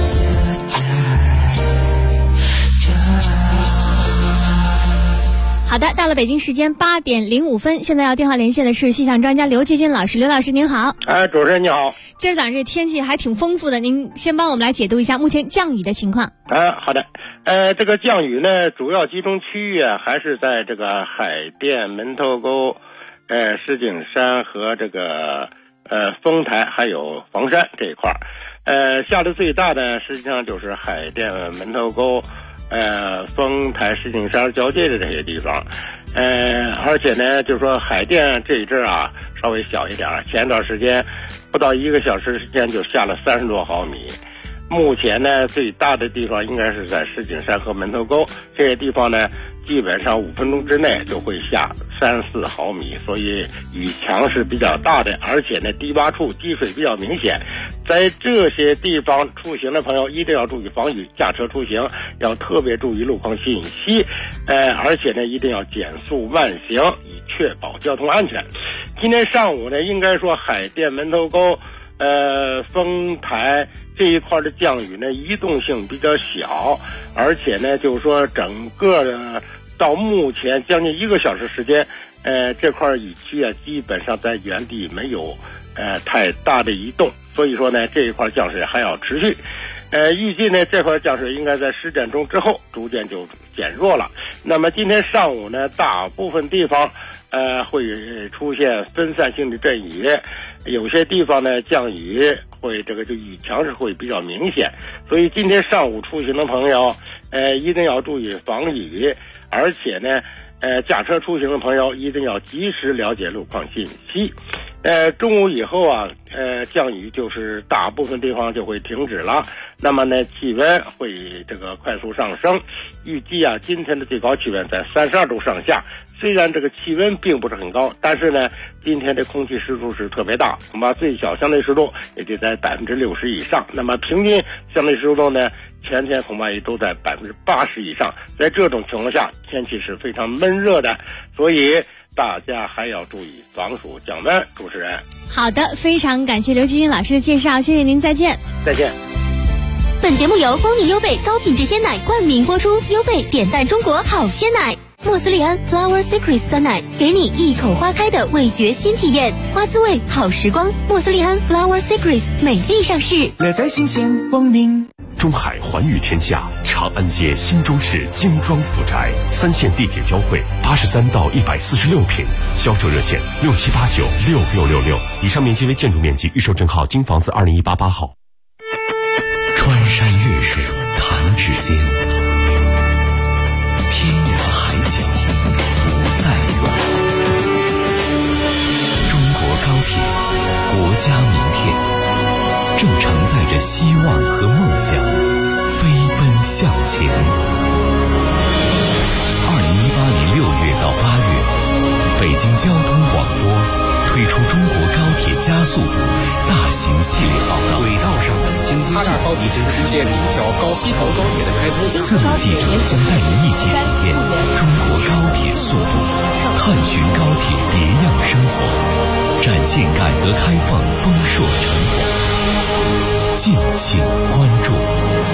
好的，到了北京时间8点05分，现在要电话连线的是气象专家刘继军老师。刘老师您好。 主持人你好。 今儿早上这天气还挺丰富的，您先帮我们来解读一下目前降雨的情况。 好的。这个降雨呢，主要集中区域还是在这个海淀、门头沟、石景山和这个丰台还有房山这一块下的最大的实际上就是海淀、门头沟、丰台、石景山交界的这些地方。而且呢，就是说海淀这一阵稍微小一点，前一段时间不到1个小时时间就下了30多毫米。目前呢，最大的地方应该是在石景山和门头沟这些地方呢，基本上5分钟之内就会下3-4毫米，所以雨强是比较大的，而且呢，低洼处积水比较明显。在这些地方出行的朋友一定要注意防雨，驾车出行要特别注意路况信息，而且呢，一定要减速慢行，以确保交通安全。今天上午呢，应该说海淀、门头沟、丰台这一块的降雨呢，移动性比较小，而且呢，就是说整个的到目前将近1个小时时间，这块雨区基本上在原地没有太大的移动，所以说呢，这一块降水还要持续。预计呢，这块降水应该在10点钟之后逐渐就减弱了。那么今天上午呢，大部分地方会出现分散性的阵雨，有些地方呢降雨会就雨强是会比较明显，所以今天上午出行的朋友一定要注意防雨，而且呢驾车出行的朋友一定要及时了解路况信息。中午以后降雨就是大部分地方就会停止了，那么呢气温会这个快速上升，预计今天的最高气温在32度上下。虽然这个气温并不是很高，但是呢今天的空气湿度是特别大，恐怕最小相对湿度也就在60%以上，那么平均相对湿度呢全天恐怕也都在80%以上。在这种情况下，天气是非常闷热的，所以大家还要注意防暑降温。主持人， 好的，非常感谢刘继军老师的介绍，谢谢您，再见。 再见。 本节目由蜂蜜优贝高品质鲜奶冠名播出，优贝点赞中国好鲜奶。莫斯利安 Flower Secrets 酸奶，给你一口花开的味觉新体验，花滋味好时光。莫斯利安 Flower Secrets 美丽上市， 乐在新鲜光明。 中海环宇天下长安街新中式精装富宅，3线地铁交汇，83到146平，销售热线67896666，以上面积为建筑面积，预售证号京房子20188号。 穿山越水弹指间，天涯海角不再远。中国高铁，国家名片，正承载着希望和梦想，飞奔向前。2018年6月到8月，北京交通广播推出中国高铁加速度大型系列报道， 轨道上的京津冀高铁是世界第一条西头高铁的开通。 4路记者将带您一起体验中国高铁速度，探寻高铁别样生活。 展现改革开放丰硕成果。敬请关注。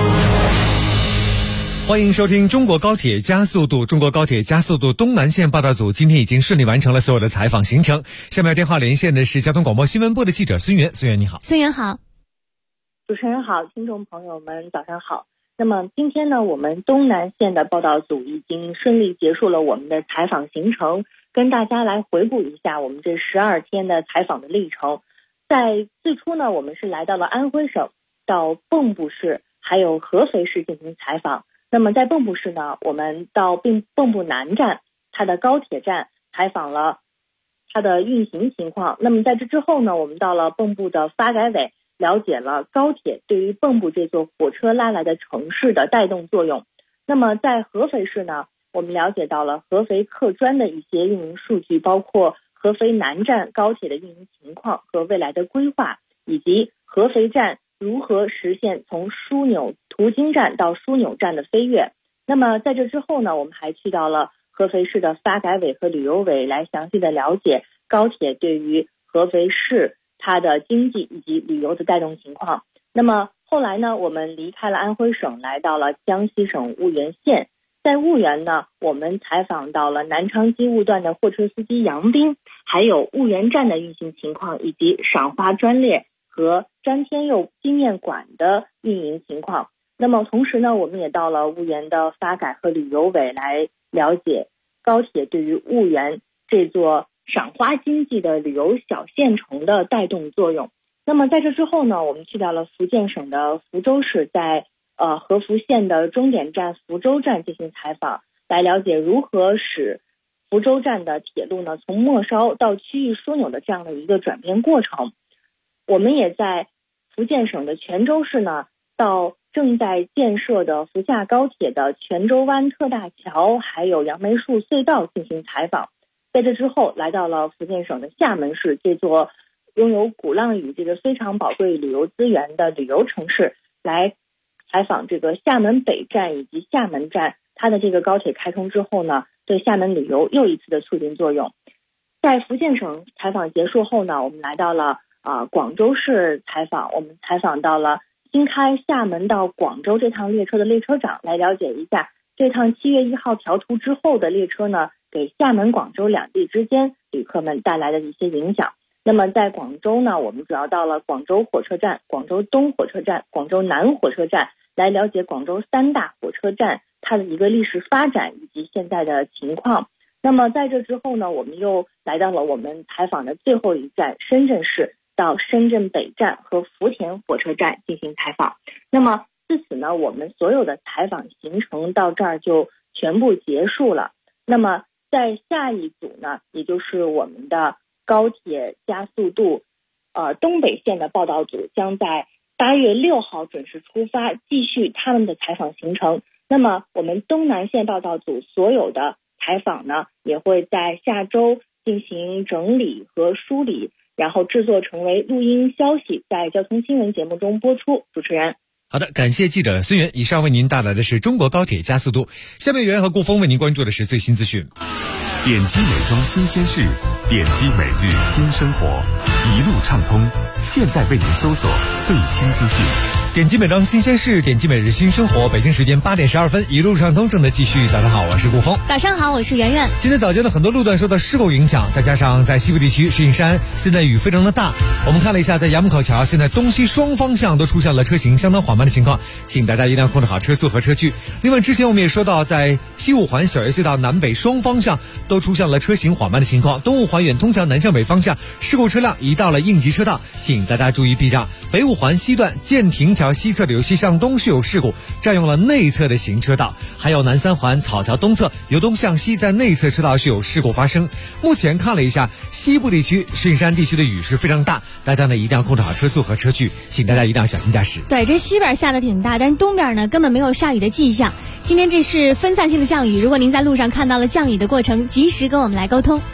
欢迎收听中国高铁加速度。中国高铁加速度东南线报道组今天已经顺利完成了所有的采访行程。下面电话连线的是交通广播新闻部的记者孙源。孙源你好。 孙源好。 主持人好，听众朋友们早上好。那么今天呢，我们东南线的报道组已经顺利结束了我们的采访行程，跟大家来回顾一下我们这12天的采访的历程。在最初呢，我们是来到了安徽省，到蚌埠市还有合肥市进行采访。那么在蚌埠市呢，我们到蚌埠南站，它的高铁站采访了它的运行情况。那么在这之后呢，我们到了蚌埠的发改委，了解了高铁对于蚌埠这座火车拉来的城市的带动作用。那么在合肥市呢，我们了解到了合肥客专的一些运营数据，包括合肥南站高铁的运营情况和未来的规划，以及合肥站如何实现从枢纽途经站到枢纽站的飞跃。那么在这之后呢，我们还去到了合肥市的发改委和旅游委，来详细的了解高铁对于合肥市它的经济以及旅游的带动情况。那么后来呢，我们离开了安徽省，来到了江西省婺源县。在婺源呢，我们采访到了南昌机务段的货车司机杨斌，还有婺源站的运行情况，以及赏花专列和詹天佑纪念馆的运营情况。那么同时呢，我们也到了婺源的发改和旅游委，来了解高铁对于婺源这座赏花经济的旅游小县城的带动作用。那么在这之后呢，我们去到了福建省的福州市，在合福县的终点站福州站进行采访，来了解如何使福州站的铁路呢从末梢到区域枢纽的这样的一个转变过程。我们也在福建省的泉州市呢，到正在建设的福厦高铁的泉州湾特大桥还有杨梅树隧道进行采访。在这之后，来到了福建省的厦门市，这座拥有鼓浪屿这个非常宝贵旅游资源的旅游城市，来采访这个厦门北站以及厦门站，它的这个高铁开通之后呢，对厦门旅游又一次的促进作用。在福建省采访结束后呢，我们来到了广州市采访。我们采访到了新开厦门到广州这趟列车的列车长，来了解一下这趟7月1号调图之后的列车呢，给厦门广州两地之间旅客们带来的一些影响。那么在广州呢，我们主要到了广州火车站、广州东火车站、广州南火车站，来了解广州3大火车站它的一个历史发展以及现在的情况。那么在这之后呢，我们又来到了我们采访的最后一站深圳市，到深圳北站和福田火车站进行采访。那么自此呢，我们所有的采访行程到这儿就全部结束了。那么在下一组呢，也就是我们的高铁加速度东北线的报道组，将在8月6号准时出发，继续他们的采访行程。那么我们东南线报道组所有的采访呢，也会在下周进行整理和梳理，然后制作成为录音消息，在交通新闻节目中播出。主持人。 好的，感谢记者孙源。以上为您带来的是中国高铁加速度。下面袁和顾峰为您关注的是最新资讯。 点击美妆新鲜事，点击每日新生活，一路畅通。现在为您搜索最新资讯。 点击美妆新鲜事，点击每日新生活。北京时间8点12分，一路畅通正在继续。早上好，我是顾峰。 早上好，我是圆圆。 今天早间的很多路段受到事故影响，再加上在西部地区石景山现在雨非常的大。我们看了一下，在杨浦口桥现在东西双方向都出现了车行相当缓慢的情况，请大家一定要控制好车速和车距。另外之前我们也说到，在西五环小叶隧道南北双方向都出现了车行缓慢的情况，东五环远通桥南向北方向事故车辆移到了应急车道，请大家注意避让。北五环西段建亭桥西侧的由西向东是有事故，占用了内侧的行车道。还有南三环草桥东侧由东向西在内侧车道是有事故发生。目前看了一下西部地区石景山地区的雨是非常大，大家呢一定要控制好车速和车距，请大家一定要小心驾驶。 对，这西边下的挺大，但是东边呢根本没有下雨的迹象。今天这是分散性的降雨，如果您在路上看到了降雨的过程，及时跟我们来沟通。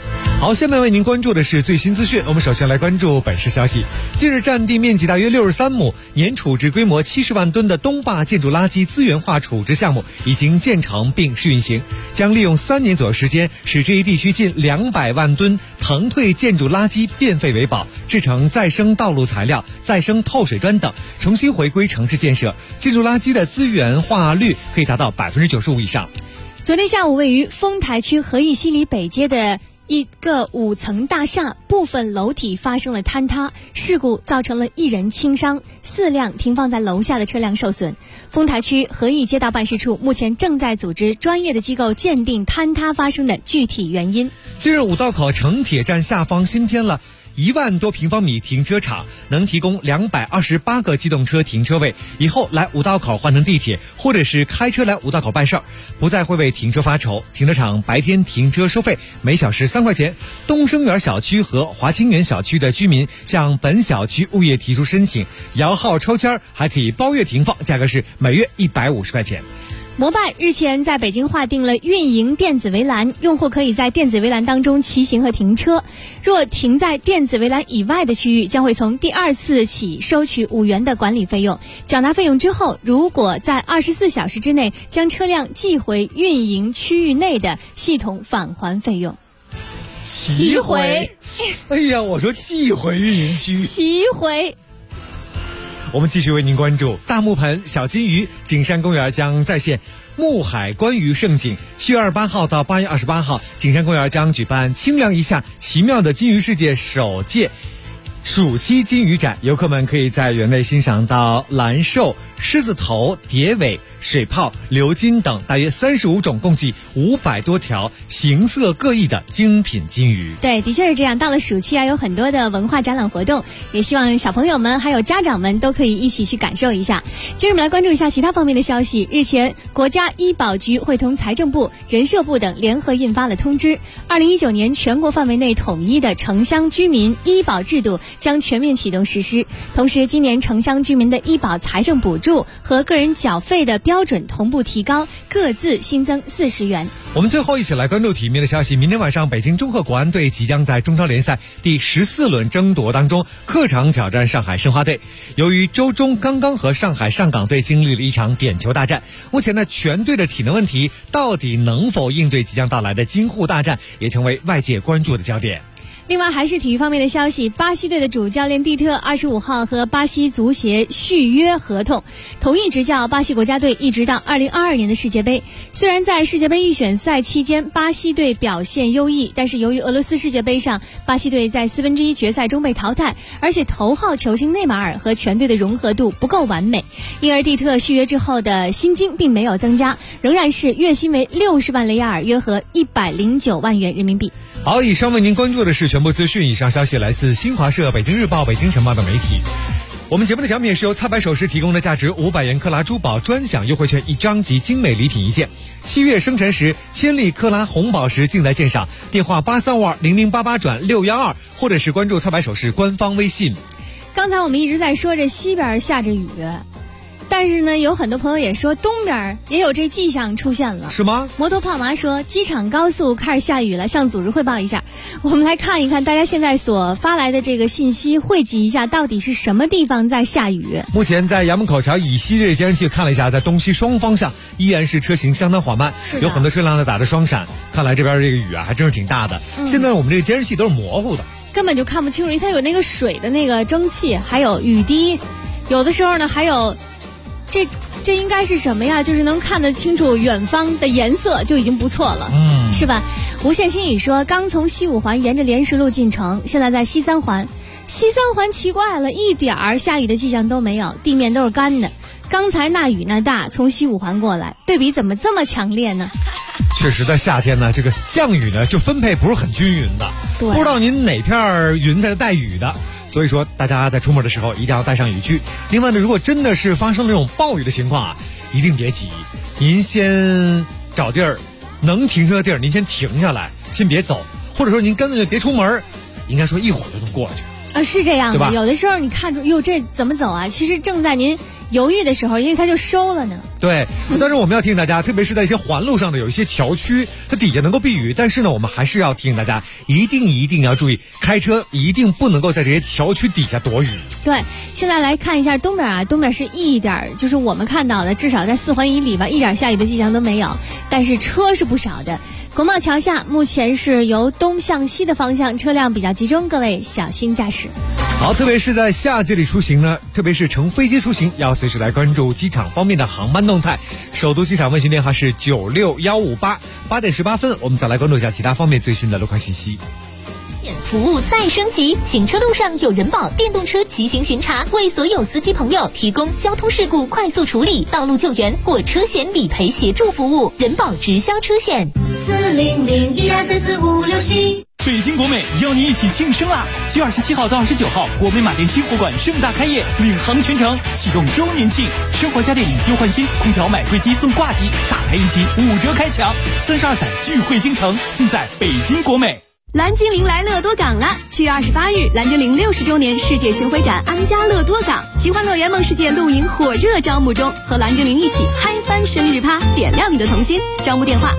好，下面为您关注的是最新资讯。我们首先来关注本市消息。近日，占地面积大约63亩、年处置规模70万吨的东坝建筑垃圾资源化处置项目已经建成并试运行，将利用3年左右时间，使这一地区近200万吨腾退建筑垃圾变废为宝，制成再生道路材料、再生透水砖等，重新回归城市建设。建筑垃圾的资源化率可以达到95%以上。 昨天下午，位于丰台区和义西里北街的一个5层大厦部分楼体发生了坍塌事故，造成了1人轻伤，4辆停放在楼下的车辆受损。丰台区和义街道办事处目前正在组织专业的机构鉴定坍塌发生的具体原因。 近日，五道口城铁站下方新添了1万多平方米停车场，能提供228个机动车停车位，以后来五道口换乘地铁或者是开车来五道口办事儿，不再会为停车发愁。停车场白天停车收费每小时3块钱。东升园小区和华清园小区的居民向本小区物业提出申请，摇号抽签还可以包月停放，价格是每月150块钱。 摩拜日前在北京划定了运营电子围栏，用户可以在电子围栏当中骑行和停车，若停在电子围栏以外的区域，将会从第2次起收取5元的管理费用。缴纳费用之后，如果在24小时之内将车辆寄回运营区域内的，系统返还费用。 骑回？哎呀，我说寄回运营区。 骑回。 我们继续为您关注大木盆、小金鱼。景山公园将再现木海观鱼盛景。7月28号到8月28号，景山公园将举办清凉一下奇妙的金鱼世界首届暑期金鱼展，游客们可以在园内欣赏到蓝瘦、狮子头、蝶尾、水泡、鎏金等大约35种，共计500多条形色各异的精品金鱼。 对，的确是这样。到了暑期有很多的文化展览活动，也希望小朋友们还有家长们都可以一起去感受一下。接着我们来关注一下其他方面的消息。日前，国家医保局会同财政部、人社部等联合印发了通知，2019年全国范围内统一的城乡居民医保制度将全面启动实施。同时，今年城乡居民的医保财政补助和个人缴费的标准同步提高，各自新增40元。 我们最后一起来关注体育的消息。明天晚上，北京中赫国安队即将在中超联赛第14轮争夺当中客场挑战上海申花队。由于周中刚刚和上海上港队经历了一场点球大战，目前呢，全队的体能问题到底能否应对即将到来的京沪大战，也成为外界关注的焦点。 另外还是体育方面的消息，巴西队的主教练蒂特25号和巴西足协续约合同，同意执教巴西国家队一直到2022年的世界杯。虽然在世界杯预选赛期间巴西队表现优异，但是由于俄罗斯世界杯上巴西队在1/4决赛中被淘汰，而且头号球星内马尔和全队的融合度不够完美，因而蒂特续约之后的薪金并没有增加，仍然是月薪为60万雷亚尔，约合109万元人民币。 好，以上为您关注的是全部资讯。以上消息来自新华社、北京日报、北京晨报等媒体。我们节目的奖品是由菜百首饰提供的价值500元克拉珠宝专享优惠券1张及精美礼品1件。7月生辰时千里克拉红宝石尽在鉴赏，电话83520088-612，或者是关注菜百首饰官方微信。 刚才我们一直在说着西边下着雨，但是呢，有很多朋友也说东边也有这迹象出现了， 是吗？ 摩托胖妈说机场高速开始下雨了，向组织汇报一下。我们来看一看大家现在所发来的这个信息，汇集一下到底是什么地方在下雨。 目前在衙门口桥以西这监视器看了一下，在东西双方向依然是车行相当缓慢，有很多车辆呢打着双闪，看来这边这个雨还真是挺大的。现在我们这个监视器都是模糊的， 根本就看不清楚，因为它有那个水的那个蒸汽，还有雨滴，有的时候呢还有这应该是什么呀？就是能看得清楚远方的颜色就已经不错了，是吧？无限心语说，刚从西五环沿着莲石路进城，现在在西三环。西三环奇怪了，一点儿下雨的迹象都没有，地面都是干的。刚才那雨那大，从西五环过来，对比怎么这么强烈呢？ 确实，在夏天呢，这个降雨呢就分配不是很均匀的，不知道您哪片云在带雨的。所以说，大家在出门的时候一定要带上雨具。另外呢，如果真的是发生了这种暴雨的情况啊，一定别急，您先找地儿能停车的地儿，您先停下来，先别走，或者说您干脆别出门，应该说一会儿就能过去。 是这样的，有的时候你看出哟这怎么走啊？其实正在您犹豫的时候，因为它就收了呢。 对，但是我们要提醒大家，特别是在一些环路上的有一些桥区，它底下能够避雨，但是呢，我们还是要提醒大家，一定要注意，开车一定不能够在这些桥区底下躲雨。 对，现在来看一下东边啊，东边是一点，就是我们看到的，至少在4环以里吧，一点下雨的迹象都没有，但是车是不少的。国贸桥下目前是由东向西的方向车辆比较集中，各位小心驾驶。 好，特别是在夏季里出行呢，特别是乘飞机出行，要随时来关注机场方面的航班动态。首都机场卫星电话是96158，8点18分，我们再来关注一下其他方面最新的路况信息。 服务再升级，行车路上有人保电动车骑行巡查，为所有司机朋友提供交通事故快速处理、道路救援或车险理赔协助服务。人保直销车险 40012344567。 北京国美邀你一起庆生啦！7月27号到29号，国美马甸新货馆盛大开业，领航全程，启动周年庆，生活家电以旧换新，空调买贵机送挂机，大牌引起5折开抢，32载聚会京城，尽在北京国美。 蓝精灵来乐多港啦！7月28日，蓝精灵60周年世界巡回展安家乐多港，奇幻乐园梦世界露营火热招募中，和蓝精灵一起嗨翻生日趴，点亮你的童心。招募电话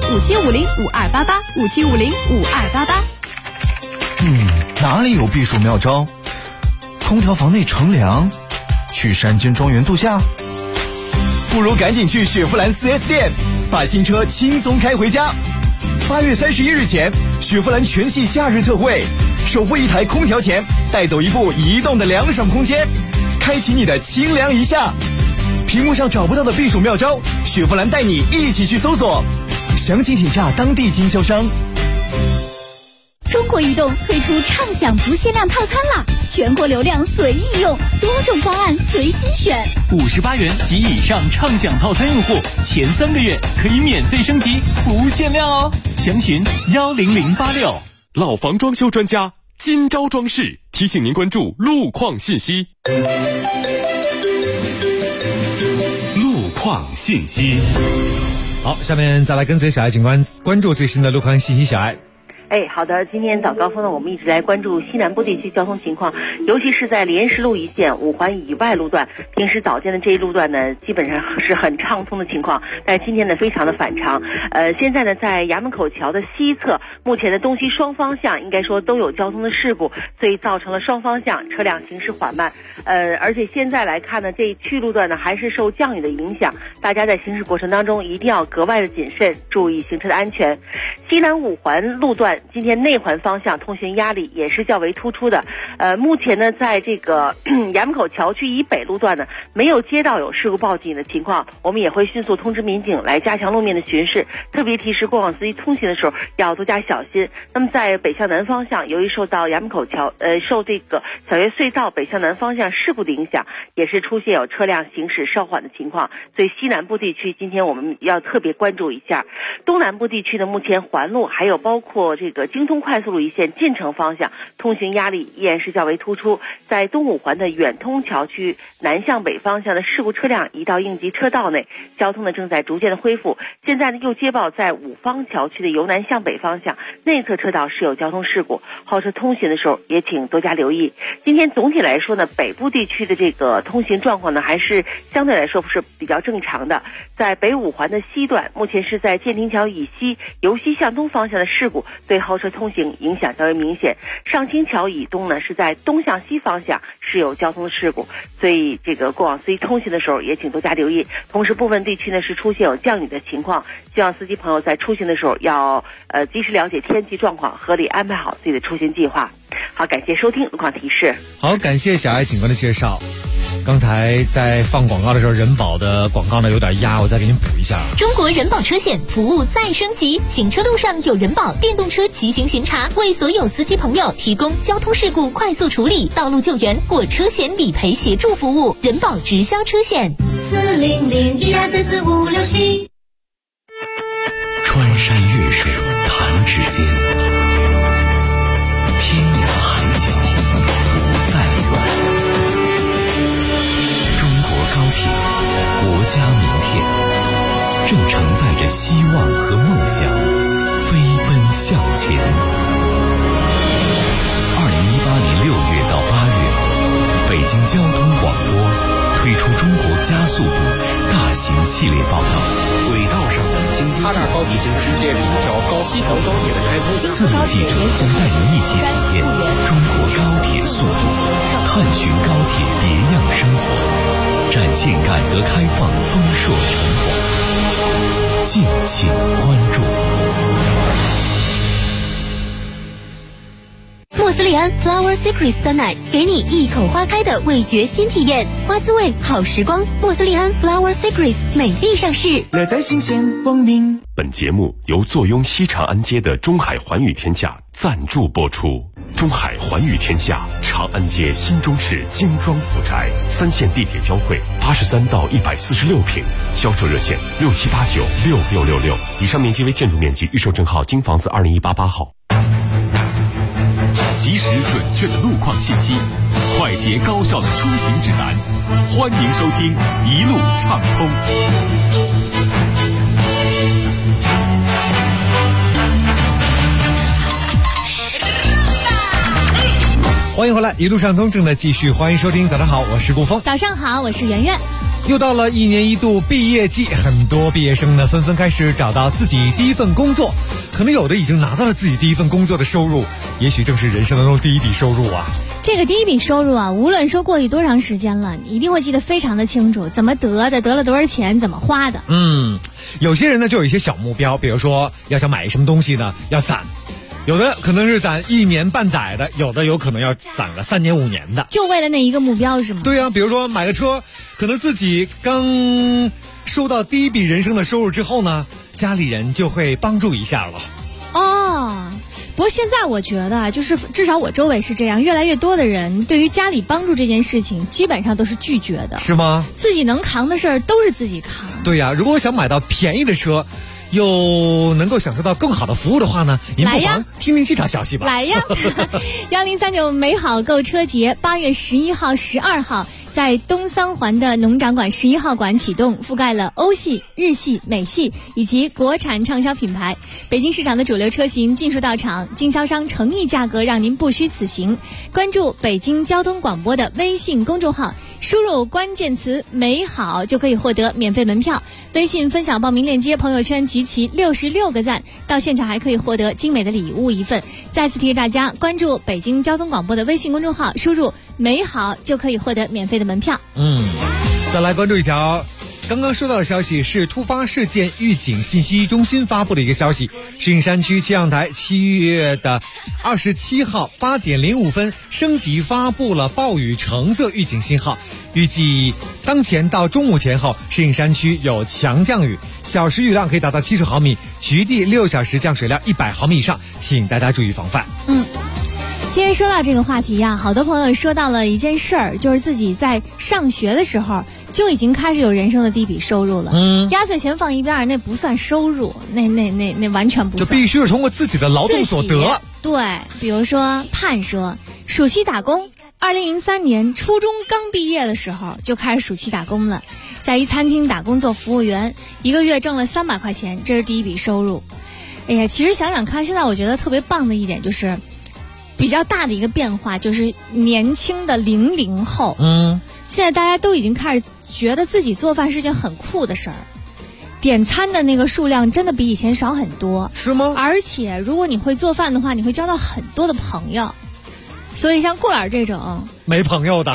57505288，57505288。 哪里有避暑妙招？空调房内乘凉，去山间庄园度假， 不如赶紧去雪佛兰 4S 店，把新车轻松开回家。8月31日前，雪佛兰全系夏日特惠，首付1台空调钱，带走一部移动的凉爽空间，开启你的清凉一夏。屏幕上找不到的避暑妙招，雪佛兰带你一起去搜索，详情请洽当地经销商。 中国移动推出畅享不限量套餐啦，全国流量随意用，多种方案随心选。 58元及以上畅享套餐用户，前3个月可以免费升级，不限量哦。详询10086。 老房装修专家金招装饰提醒您关注路况信息。 路况信息。 好，下面再来跟随小爱警官关注最新的路况信息。小爱。 好的，今天早高峰呢，我们一直来关注西南部地区交通情况，尤其是在莲石路一线5环以外路段，平时早间的这一路段呢，基本上是很畅通的情况，但今天呢非常的反常。现在呢，在衙门口桥的西侧，目前的东西双方向应该说都有交通的事故，所以造成了双方向车辆行驶缓慢。而且现在来看呢，这一区路段呢还是受降雨的影响，大家在行驶过程当中一定要格外的谨慎，注意行车的安全。西南5环路段今天内环方向通行压力也是较为突出的。目前呢，在这个衙门口桥区以北路段呢，没有接到有事故报警的情况，我们也会迅速通知民警来加强路面的巡视，特别提示过往司机通行的时候要多加小心。那么在北向南方向，由于受到衙门口桥受这个小学隧道北向南方向事故的影响，也是出现有车辆行驶稍缓的情况，所以西南部地区今天我们要特别关注一下。东南部地区呢，目前环路还有包括这个京通快速路一线进城方向通行压力依然是较为突出，在东5环的远通桥区南向北方向的事故车辆移到应急车道内，交通呢正在逐渐的恢复。现在呢又接报在五方桥区的由南向北方向内侧车道是有交通事故，后车通行的时候也请多加留意。今天总体来说呢，北部地区的这个通行状况呢还是相对来说是比较正常的。在北5环的西段，目前是在建亭桥以西由西向东方向的事故对后车通行影响较为明显。上清桥以东呢是在东向西方向是有交通事故，所以这个过往司机通行的时候也请多加留意。同时部分地区呢是出现有降雨的情况，希望司机朋友在出行的时候要及时了解天气状况，合理安排好自己的出行计划。好，感谢收听路况提示。 好，感谢小爱警官的介绍。刚才在放广告的时候，人保的广告呢有点压，我再给您补一下。 中国人保车险服务再升级，行车路上有人保电动车骑行巡查，为所有司机朋友提供交通事故快速处理、道路救援或车险理赔协助服务。人保直销车险 40012344567。 穿山越水弹指间，天涯海角不再远。中国高铁，国家名片，正承载着希望和梦想，飞奔向前。2018年6月到8月，北京交通广播特推出中国加速度大型系列报道。 轨道上的经济，哈尔高地是世界第一条西条高铁的开通。 4位记者将带您一起体验中国高铁速度，探寻高铁别样生活，展现改革开放丰硕成果。敬请关注。 莫斯利安 Flower Secret 酸奶，给你一口花开的味觉新体验，花滋味好时光。莫斯利安 Flower Secret 美丽上市， 乐在新鲜光明。 本节目由坐拥西长安街的中海环宇天下赞助播出。中海环宇天下，长安街新中式精装府宅，3线地铁交汇，83到146平，销售热线67896666。以上面积为建筑面积，预售证号京房子2018-8号。 及时准确的路况信息，快捷高效的出行指南，欢迎收听一路畅通。 欢迎回来，一路畅通正在继续，欢迎收听。早上好，我是顾峰。 早上好，我是圆圆。 又到了1年1度毕业季，很多毕业生呢纷纷开始找到自己第一份工作，可能有的已经拿到了自己第一份工作的收入，也许正是人生当中第一笔收入啊。 这个第一笔收入啊，无论说过去多长时间了，你一定会记得非常的清楚，怎么得的，得了多少钱，怎么花的。 有些人呢就有一些小目标，比如说要想买什么东西呢，要攒。有的可能是攒1年半载的，有的有可能要攒个3年5年的， 就为了那一个目标是吗？对啊，比如说买个车，可能自己刚收到第一笔人生的收入之后呢，家里人就会帮助一下了。 不过现在我觉得就是至少我周围是这样，越来越多的人对于家里帮助这件事情基本上都是拒绝的。 是吗？ 自己能扛的事儿都是自己扛。 对呀，如果想买到便宜的车，又能够享受到更好的服务的话呢，您不妨听听这条消息吧。 来呀！1039美好购车节8月11号、12号在东三环的农展馆11号馆启动，覆盖了欧系、日系、美系以及国产畅销品牌。北京市场的主流车型尽数到场，经销商诚意价格让您不虚此行。关注北京交通广播的微信公众号，输入关键词美好就可以获得免费门票。微信分享报名链接，朋友圈集齐66个赞，到现场还可以获得精美的礼物一份。再次提示大家，关注北京交通广播的微信公众号，输入美好就可以获得免费的门票。 再来关注一条刚刚收到的消息，是突发事件预警信息中心发布的一个消息。石景山区气象台7月的27号8点05分升级发布了暴雨橙色预警信号，预计当前到中午前后，石景山区有强降雨，小时雨量可以达到70毫米，局地6小时降水量100毫米以上，请大家注意防范。 今天说到这个话题呀，好多朋友说到了一件事儿，就是自己在上学的时候就已经开始有人生的第一笔收入了。压岁钱放一边，那不算收入，那完全不算， 就必须是通过自己的劳动所得。 对，比如说盼说暑期打工，2003年初中刚毕业的时候就开始暑期打工了，在一餐厅打工做服务员，1个月挣了300块钱，这是第一笔收入。哎呀，其实想想看，现在我觉得特别棒的一点就是比较大的一个变化，就是年轻的00后，现在大家都已经开始觉得自己做饭是件很酷的事儿，点餐的那个数量真的比以前少很多。 是吗？ 而且如果你会做饭的话，你会交到很多的朋友，所以像顾老师这种没朋友的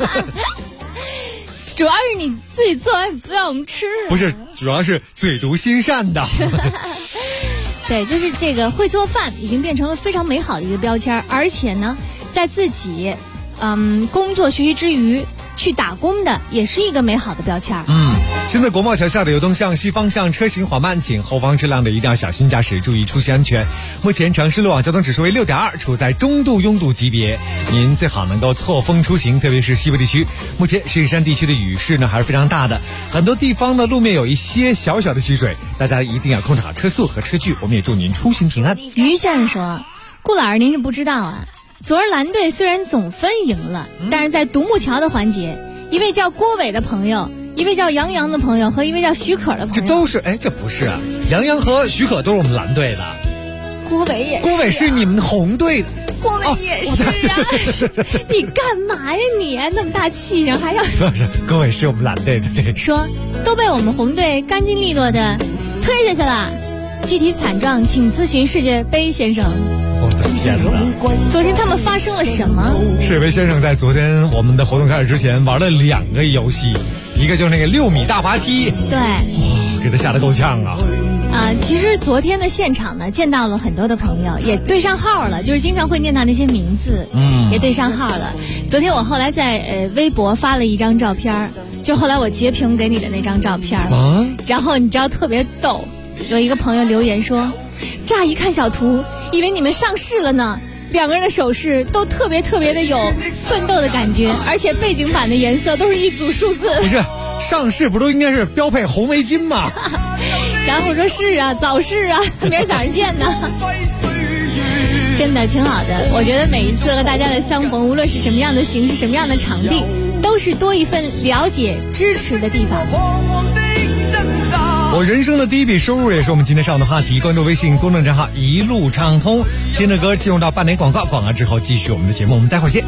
主要是你自己做完不让我们吃， 不是，主要是嘴毒心善的对，就是这个会做饭已经变成了非常美好的一个标签，而且呢，在自己工作学习之余去打工的也是一个美好的标签。 现在国贸桥下的流动向西方向车行缓慢，请后方车辆的一定要小心驾驶，注意出行安全。目前城市路网交通指数为6.2，处在中度拥堵级别，您最好能够错峰出行，特别是西部地区。目前石景山地区的雨势呢还是非常大的，很多地方的路面有一些小小的积水，大家一定要控制好车速和车距。我们也祝您出行平安。 于先生说，顾老师您是不知道啊，昨儿蓝队虽然总分赢了，但是在独木桥的环节，一位叫郭伟的朋友，一位叫杨洋的朋友和一位叫许可的朋友， 这都是这不是杨洋和许可都是我们蓝队的， 郭伟也是， 郭伟是你们红队的。 郭伟也是啊，你干嘛呀你？那么大气性还要？ 郭伟是我们蓝队的，对。 说都被我们红队干净利落的推下去了，具体惨状请咨询世界杯先生。 我的天哪！ 昨天他们发生了什么？ 世界杯先生在昨天我们的活动开始之前玩了2个游戏，一个就是那个6米大滑梯， 对， 哇，给他吓得够呛啊！ 其实昨天的现场呢，见到了很多的朋友，也对上号了，就是经常会念到那些名字，也对上号了。昨天我后来在微博发了一张照片，就后来我截屏给你的那张照片，然后你知道特别逗，有一个朋友留言说，乍一看小图，以为你们上市了呢。2个人的手势都特别的有奋斗的感觉，而且背景板的颜色都是一组数字。 不是上市不都应该是标配红围巾吗？ 然后我说是啊，早市啊，明儿早上见呢。真的挺好的，我觉得每一次和大家的相逢，无论是什么样的形式、什么样的场地，都是多一份了解、支持的地方。 我人生的第一笔收入也是我们今天上午的话题，关注微信公众账号一路畅通，听着歌进入到半点广告，广告之后继续我们的节目，我们待会儿见。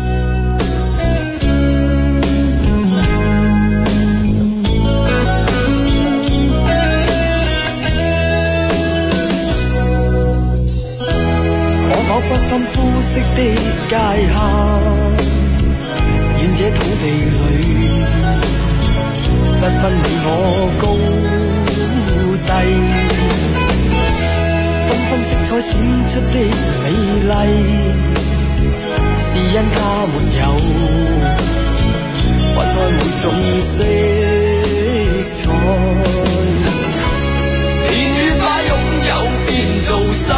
可否不分膚色的界限，願這土地裏不分你我高低，繽紛色彩閃出的美麗，是因它沒有分開每種色彩，年月把擁有變做失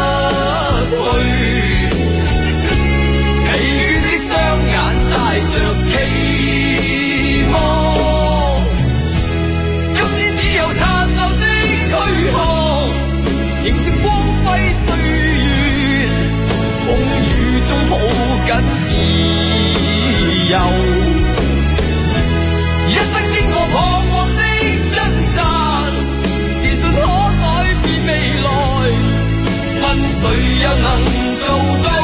去，疲倦的雙眼帶着期望，今天只有殘留的軀殼，迎接光輝歲月，風雨中抱緊自由，一生經過彷徨的掙扎，自信可改變未來，問誰又能做到？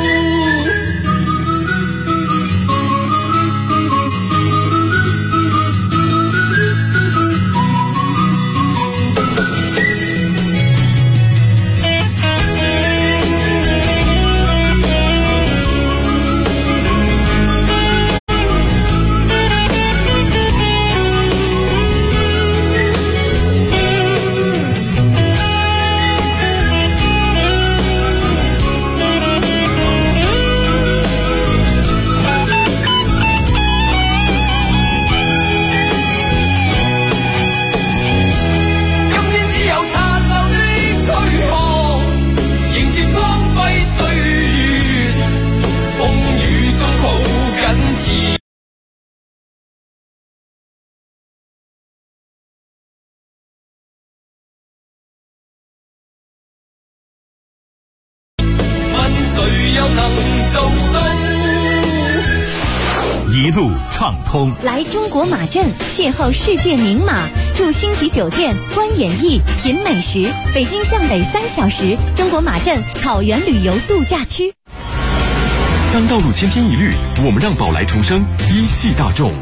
一路畅通， 来中国马镇邂逅世界名马，住星级酒店，观演艺，品美食。北京向北3小时，中国马镇草原旅游度假区。 当道路千篇一律，我们让宝来重生，一汽大众。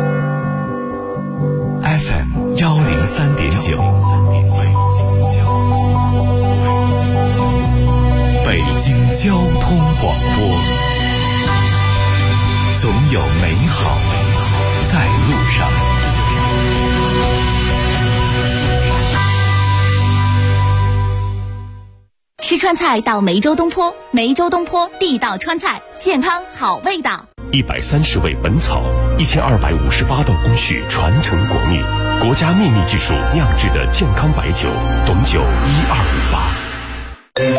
FM 103.9，北京交通广播。总有美好在路上。 吃川菜到梅州东坡，梅州东坡地道川菜，健康好味道。 130味本草，1258道工序传承国秘，国家秘密技术酿制的健康白酒，董酒1258。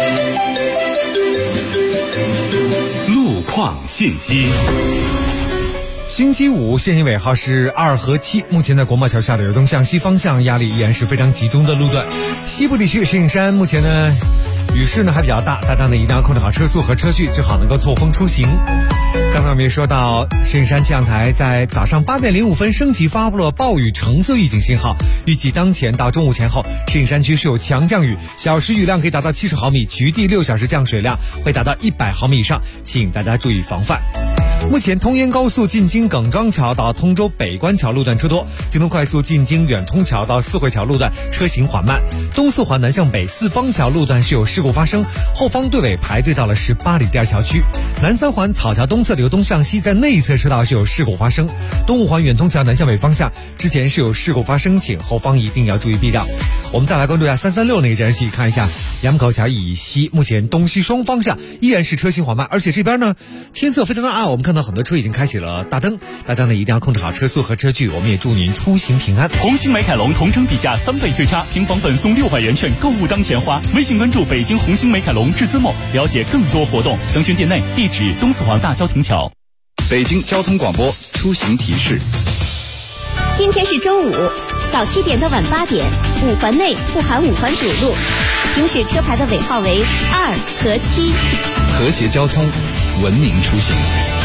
路况信息。 星期五限行尾号是2和7，目前在国贸桥下的流动向西方向压力依然是非常集中的路段。西部地区石景山目前呢雨势呢还比较大，大家呢一定要控制好车速和车距，最好能够错峰出行。 刚才我们也说到，石景山气象台在早上8点05分升级发布了暴雨橙色预警信号，预计当前到中午前后，石景山区是有强降雨，小时雨量可以达到70毫米，局地6小时降水量会达到100毫米以上，请大家注意防范。目前通燕高速进京耿庄桥到通州北关桥路段车多，京东快速进京远通桥到四惠桥路段车行缓慢，东四环南向北四方桥路段是有事故发生，后方队尾排队到了18里第二桥区，南三环草桥东侧流东向西在内侧车道是有事故发生，东五环远通桥南向北方向之前是有事故发生，请后方一定要注意避让。我们再来关注一下336那个节气，看一下杨浦口桥以西，目前东西双方向依然是车行缓慢，而且这边呢天色非常的暗，我们看到很多车已经开启了大灯，大家呢一定要控制好车速和车距，我们也祝您出行平安。 红星美凯龙同城比价3倍退差，平房本送600元券，购物当钱花。微信关注北京红星美凯龙至尊梦，了解更多活动，详询店内，地址东四环大交亭桥。 北京交通广播出行提示： 今天是周五，早7点到晚8点，5环内不含5环主路，行驶车牌的尾号为2和7。 和谐交通，文明出行。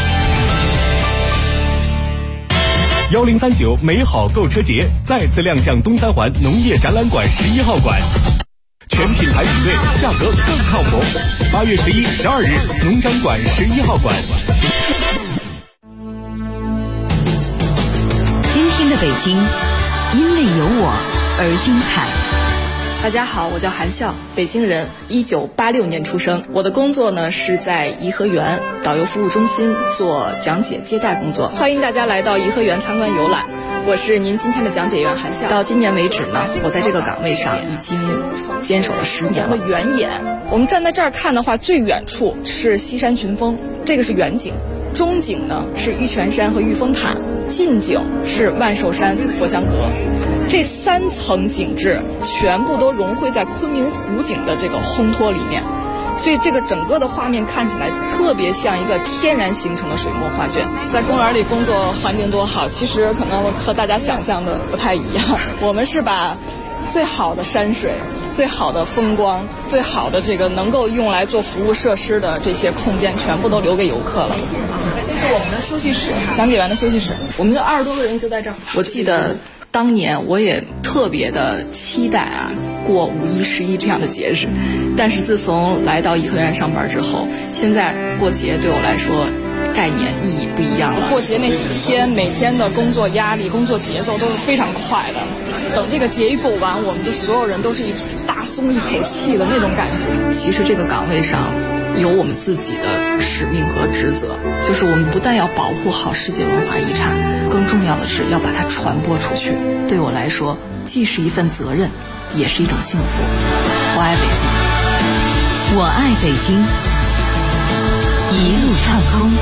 1039美好购车节再次亮相东三环农业展览馆11号馆，全品牌比对，价格更靠谱。8月11、12日，农展馆11号馆。 今天的北京，因为有我而精彩。 大家好，我叫韩笑，北京人，1986年出生。我的工作呢是在颐和园导游服务中心做讲解接待工作。欢迎大家来到颐和园参观游览。我是您今天的讲解员韩笑。到今年为止呢，我在这个岗位上已经坚守了10年了。远眼，我们站在这儿看的话，最远处是西山群峰，这个是远景；中景呢是玉泉山和玉峰塔；近景是万寿山、佛香阁。这3层景致全部都融汇在昆明湖景的这个烘托里面，所以这个整个的画面看起来特别像一个天然形成的水墨画卷。在公园里工作环境多好，其实可能和大家想象的不太一样。我们是把最好的山水、最好的风光、最好的这个能够用来做服务设施的这些空间全部都留给游客了。这是我们的休息室，讲解员的休息室，我们就20多个人就在这儿。我记得当年我也特别的期待过5一、11这样的节日，但是自从来到颐和园上班之后，现在过节对我来说概念意义不一样了。过节那几天，每天的工作压力、工作节奏都是非常快的。等这个节一过完，我们的所有人都是大松一口气的那种感觉。其实这个岗位上有我们自己的使命和职责，就是我们不但要保护好世界文化遗产，更重要的是要把它传播出去。对我来说，既是一份责任，也是一种幸福。我爱北京， 我爱北京，一路畅通。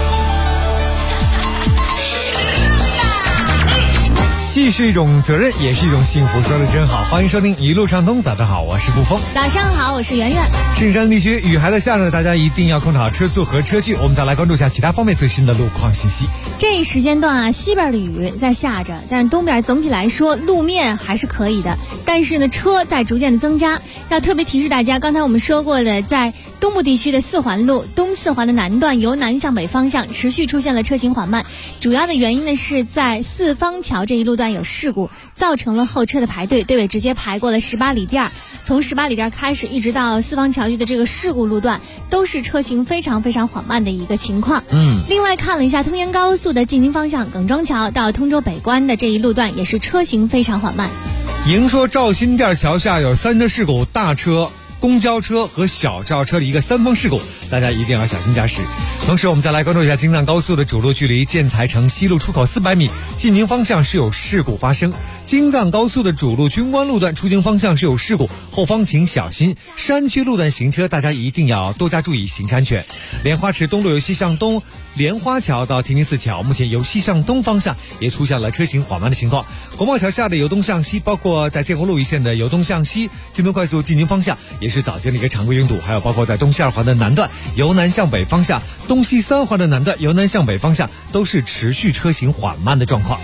既是一种责任，也是一种幸福，说的真好。欢迎收听一路畅通，早上好，我是顾峰。 早上好，我是圆圆。 深山地区雨还在下着，大家一定要控制好车速和车距。我们再来关注一下其他方面最新的路况信息。 这一时间段西边的雨在下着，但是东边总体来说路面还是可以的，但是呢车在逐渐的增加。要特别提示大家，刚才我们说过的，在东部地区的4环路东4环的南段由南向北方向持续出现了车行缓慢，主要的原因呢是在四方桥这一路段有事故，造成了后车的排队，队尾直接排过了18里店，从18里店开始一直到四方桥区的这个事故路段都是车行非常非常缓慢的一个情况。另外看了一下通燕高速的进京方向耿庄桥到通州北关的这一路段也是车行非常缓慢。 营说赵新店桥下有3车事故，大车、公交车和小轿车的一个3方事故，大家一定要小心驾驶。同时我们再来关注一下京藏高速的主路，距离建材城西路出口400米进京方向是有事故发生。京藏高速的主路军关路段出京方向是有事故，后方请小心。山区路段行车大家一定要多加注意行车安全。莲花池东路由西向东莲花桥到天津寺桥，目前由西向东方向也出现了车行缓慢的情况。国贸桥下的由东向西，包括在建国路一线的由东向西京东快速进京方向也是早间的一个常规拥堵，还有包括在东西2环的南段由南向北方向，东西3环的南段由南向北方向都是持续车行缓慢的状况。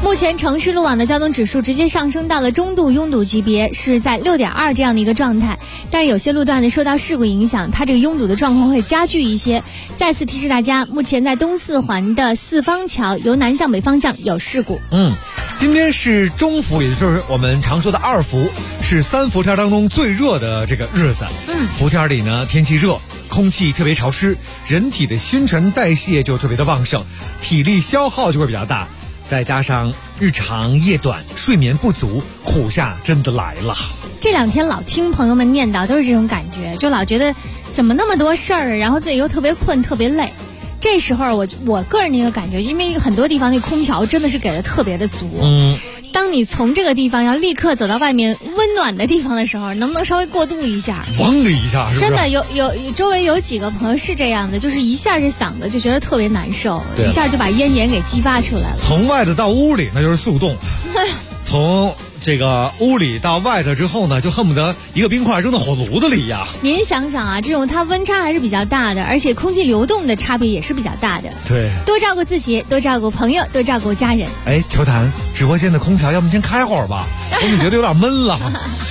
目前城市路网的交通指数直接上升到了中度拥堵级别，是在6.2这样的一个状态。但是有些路段呢受到事故影响，它这个拥堵的状况会加剧一些。再次提示大家，目前在东四环的四方桥由南向北方向有事故。 今天是中伏，也就是我们常说的2伏，是3伏天当中最热的这个日子。伏天里呢，天气热，空气特别潮湿，人体的新陈代谢就特别的旺盛，体力消耗就会比较大。再加上日长夜短，睡眠不足，苦夏真的来了。 这2天老听朋友们念叨，都是这种感觉，就老觉得怎么那么多事儿，然后自己又特别困特别累。这时候我个人的一个感觉，因为很多地方那空调真的是给的特别的足。当你从这个地方要立刻走到外面温暖的地方的时候，能不能稍微过渡一下？ 嗡的一下，是不是？ 真的有周围有几个朋友是这样的，就是一下这嗓子就觉得特别难受，一下就把咽炎给激发出来了。 从外头到屋里那就是速冻，从这个屋里到外头之后呢，就恨不得一个冰块扔到火炉子里呀。 您想想啊，这种它温差还是比较大的，而且空气流动的差别也是比较大的。 对， 多照顾自己，多照顾朋友，多照顾家人。 秋檀，直播间的空调要不先开会儿吧？我们觉得有点闷了。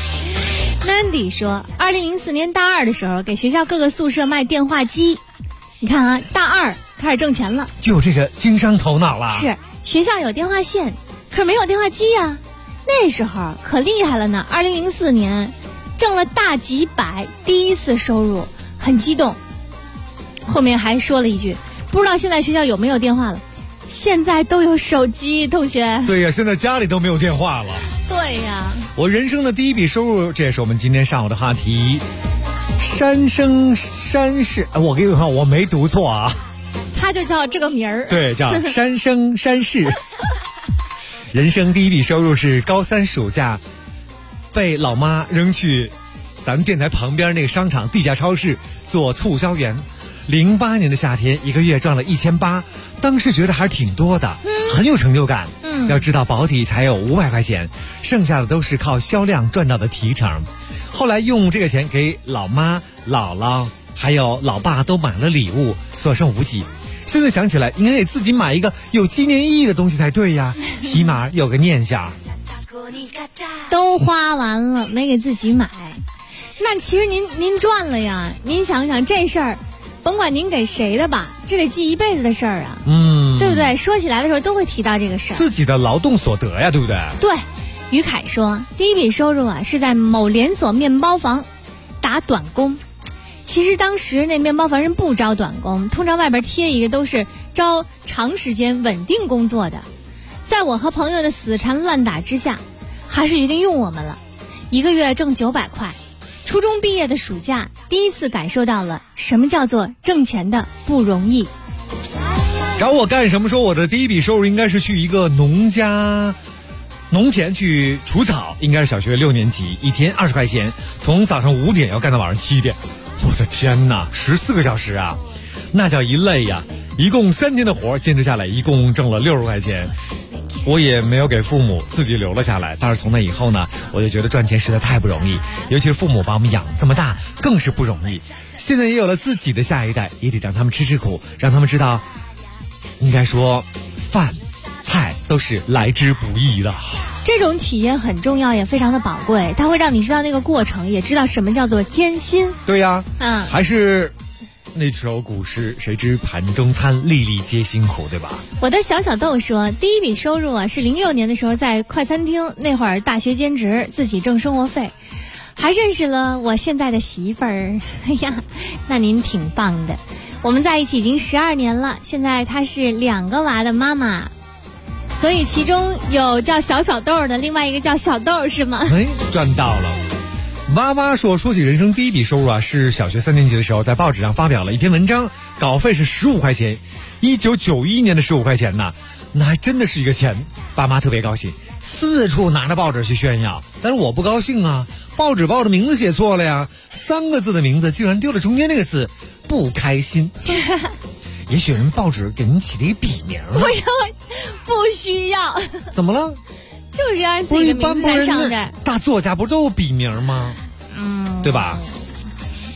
Mandy 说，2004年大2的时候，给学校各个宿舍卖电话机。你看啊，大2开始挣钱了， 就有这个经商头脑了。 是，学校有电话线，可是没有电话机呀。那时候可厉害了呢，2004年挣了大几百，第一次收入，很激动。后面还说了一句，不知道现在学校有没有电话了。现在都有手机，同学。 对呀，现在家里都没有电话了。 对呀， 我人生的第一笔收入，这也是我们今天上午的话题。山生山世，我跟你说，我没读错啊， 他就叫这个名儿。 对，叫山生山世。人生第一笔收入是高3暑假，被老妈扔去咱们电台旁边那个商场地下超市做促销员。08年的夏天，一个月赚了1800，当时觉得还是挺多的，很有成就感。要知道保底才有500块钱，剩下的都是靠销量赚到的提成。后来用这个钱给老妈、姥姥还有老爸都买了礼物，所剩无几。现在想起来，应该给自己买一个有纪念意义的东西才对呀，起码有个念想。 都花完了，没给自己买，那其实您赚了呀。您想想这事儿，甭管您给谁的吧，这得记一辈子的事儿啊。对不对？说起来的时候都会提到这个事儿， 自己的劳动所得呀，对不对？ 对。于凯说，第一笔收入啊是在某连锁面包房打短工。其实当时那面包房人不招短工，通常外边贴一个都是招长时间稳定工作的。在我和朋友的死缠烂打之下，还是决定用我们了，一个月挣900块。初中毕业的暑假，第一次感受到了什么叫做挣钱的不容易。 找我干什么？说我的第一笔收入应该是去一个农田去除草，应该是小学6年级，一天20块钱，从早上5点要干到晚上7点。我的天哪，14个小时啊，那叫一累呀！一共3天的活，坚持下来，一共挣了60块钱。我也没有给父母，自己留了下来。但是从那以后呢，我就觉得赚钱实在太不容易，尤其是父母把我们养这么大，更是不容易。现在也有了自己的下一代，也得让他们吃苦，让他们知道，应该说，饭菜都是来之不易的。 这种体验很重要，也非常的宝贵，它会让你知道那个过程，也知道什么叫做艰辛。 对呀，还是那首古诗，谁知盘中餐，粒粒皆辛苦，对吧？ 我的小豆说，第一笔收入啊是06年的时候在快餐厅，那会儿大学兼职，自己挣生活费，还认识了我现在的媳妇儿。哎呀，那您挺棒的。我们在一起已经12年了，现在她是2个娃的妈妈。所以其中有叫小豆的，另外一个叫小豆是吗？ 赚到了。哇哇说起人生第一笔收入啊，是小学3年级的时候在报纸上发表了一篇文章，稿费是15块钱。1991年的15块钱呢，那还真的是一个钱。爸妈特别高兴，四处拿着报纸去炫耀。但是我不高兴啊，报纸把我的名字写错了呀，3个字的名字竟然丢了中间那个字，不开心。也许人报纸给您起了一笔名， 不需要。 怎么了？ 就是让自己的名字在上面。 大作家不都有笔名吗？对吧？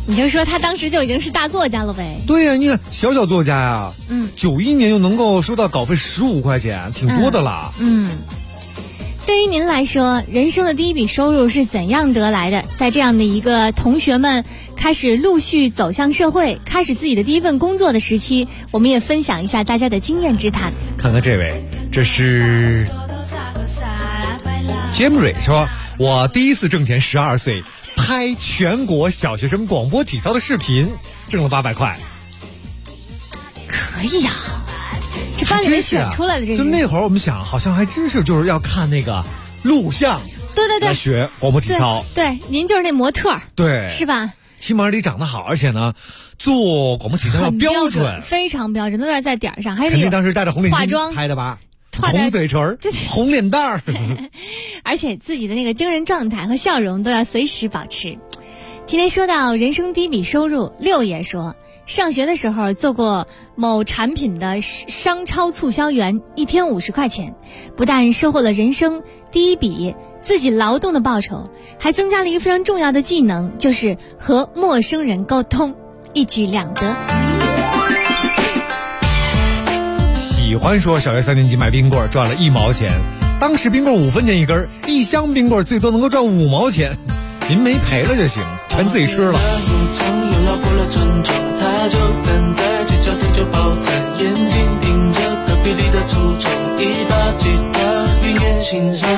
你就说他当时就已经是大作家了呗？ 对呀，你看小作家呀，91年就能够收到稿费15块钱，挺多的啦。 对于您来说，人生的第一笔收入是怎样得来的？在这样的一个同学们开始陆续走向社会，开始自己的第一份工作的时期，我们也分享一下大家的经验之谈。 看看这位，这是杰姆瑞说，我第一次挣钱12岁，拍全国小学生广播体操的视频，挣了800块。 可以呀，这班里面选出来的这是。 就那会儿我们想，好像还真是就是要看那个录像， 对， 来学广播体操。 对，您就是那模特， 对， 是吧？ 起码得长得好，而且呢，做广播体操要标准， 非常标准，都要在点儿上，还得肯定当时戴着红领巾化妆拍的吧。红嘴唇，红脸蛋儿， 而且自己的那个精神状态和笑容都要随时保持。今天说到人生第一笔收入，六爷说，上学的时候做过某产品的商超促销员，1天50块钱，不但收获了人生第一笔自己劳动的报酬，还增加了一个非常重要的技能，就是和陌生人沟通，一举两得。 喜欢说小学3年级买冰棍赚了1毛钱，当时冰棍5分钱一根，一箱冰棍最多能够赚5毛钱，您没赔了就行，全自己吃了。 他就站在街角天就跑摊，眼睛盯着隔壁里的橱窗，一把吉他云烟欣赏。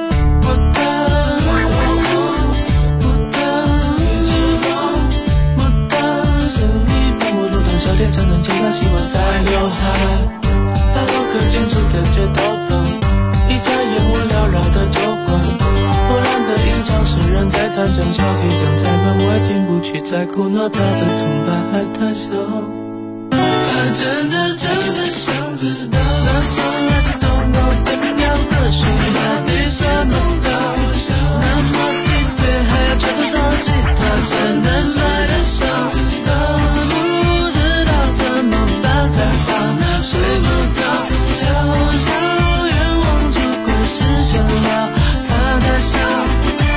是你帮我路灯小店常常牵挂希望在刘海。大楼可见处的街道旁，一家烟雾缭绕的酒馆，破烂的吟唱声人在弹唱，小铁匠在门外进不去，在苦恼他的痛把爱他笑。他真的想知道，那首来自东欧的民谣歌曲到底什么高，那么低对，还要吹多少吉他才能猜得上？不知道怎么办才好，睡不着，小小愿望就快实现了，他在笑。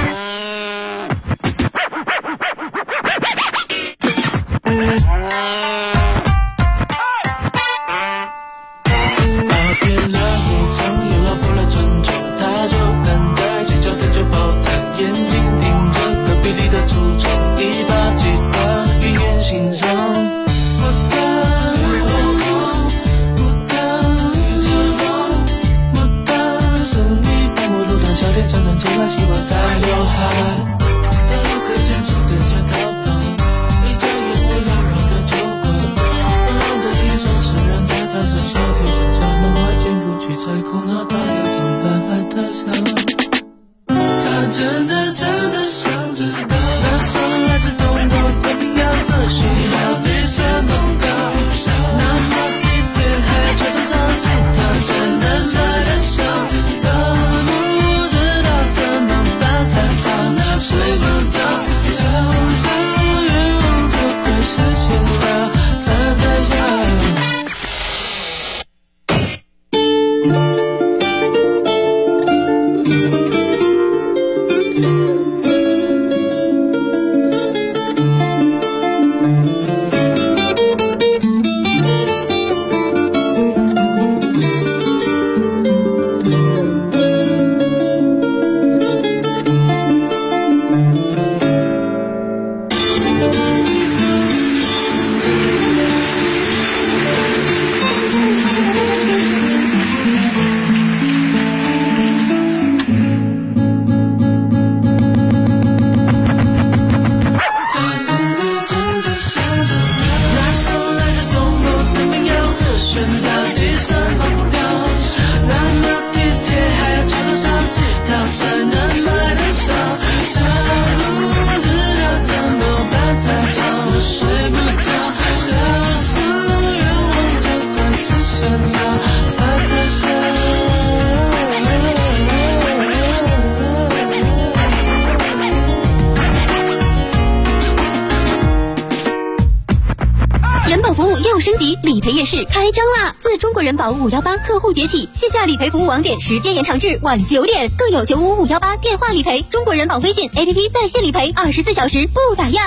升级，理赔夜市开张啦！自中国人保518客户节起，线下理赔服务网点时间延长至晚9点，更有95518电话理赔，中国人保微信 APP 在线理赔，24小时不打烊。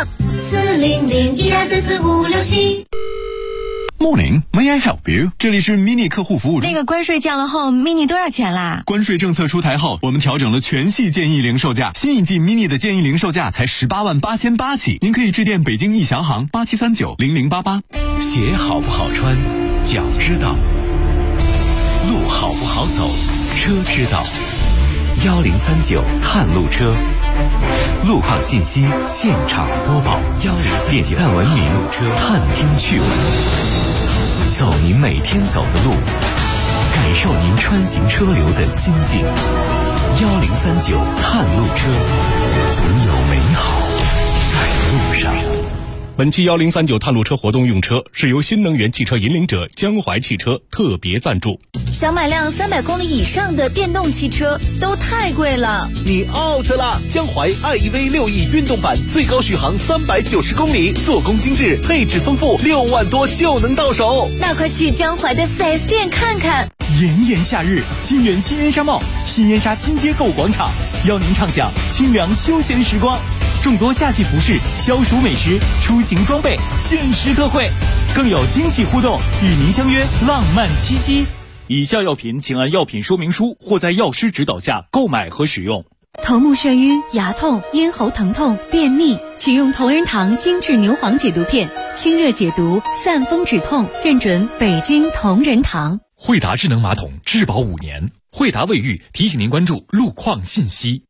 40012445567。 Morning, may I help you？ 这里是 mini 客户服务中。 那个关税降了后 ，mini 多少钱啦？ 关税政策出台后，我们调整了全系建议零售价，新一季 mini 的建议零售价才188800起，您可以致电北京易翔行87390088。 鞋好不好穿，脚知道；路好不好走，车知道。1039探路车，路况信息现场播报。点赞文明探听趣闻，走您每天走的路，感受您穿行车流的心境。1039探路车，总有美好在路上。 本期1039探路车活动用车是由新能源汽车引领者江淮汽车特别赞助。 想买辆300公里以上的电动汽车都太贵了， 你 out 了！江淮 iEV 6E 运动版最高续航390公里，做工精致，配置丰富，6万多就能到手。 那快去江淮的 4S 店看看。 炎炎夏日，金源新燕莎茂、新燕莎金街购物广场邀您畅享清凉休闲时光。众多夏季服饰、消暑美食、出行装备限时特惠，更有惊喜互动，与您相约浪漫七夕。以下药品请按药品说明书或在药师指导下购买和使用。 头目眩晕、牙痛、咽喉疼痛、便秘，请用同仁堂精致牛黄解毒片，清热解毒，散风止痛，认准北京同仁堂。 惠达智能马桶质保5年。惠达卫浴提醒您关注路况信息。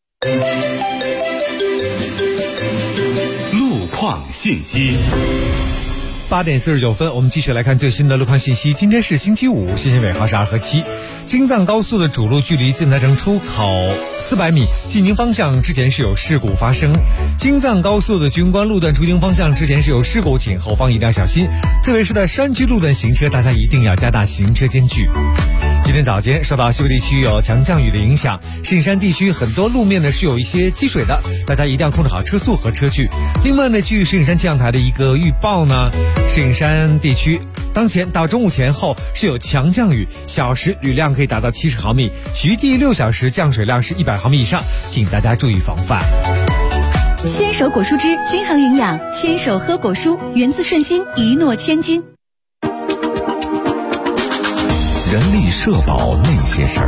路况信息。 8点49分，我们继续来看最新的路况信息。今天是星期五，信息尾号是2和7。京藏高速的主路距离晋台城出口400米，济宁方向之前是有事故发生。京藏高速的军官路段出京方向之前是有事故，请后方一定要小心，特别是在山区路段行车，大家一定要加大行车间距。今天早间受到西北地区有强降雨的影响，石景山地区很多路面呢是有一些积水的，大家一定要控制好车速和车距。另外呢，据石景山气象台的一个预报呢，石景山地区当前到中午前后是有强降雨，小时雨量可以达到70毫米，局地6小时降水量是100毫米以上，请大家注意防范。 鲜手果蔬汁均衡营养，鲜手喝果蔬，源自顺心，一诺千金。 人力社保那些事儿。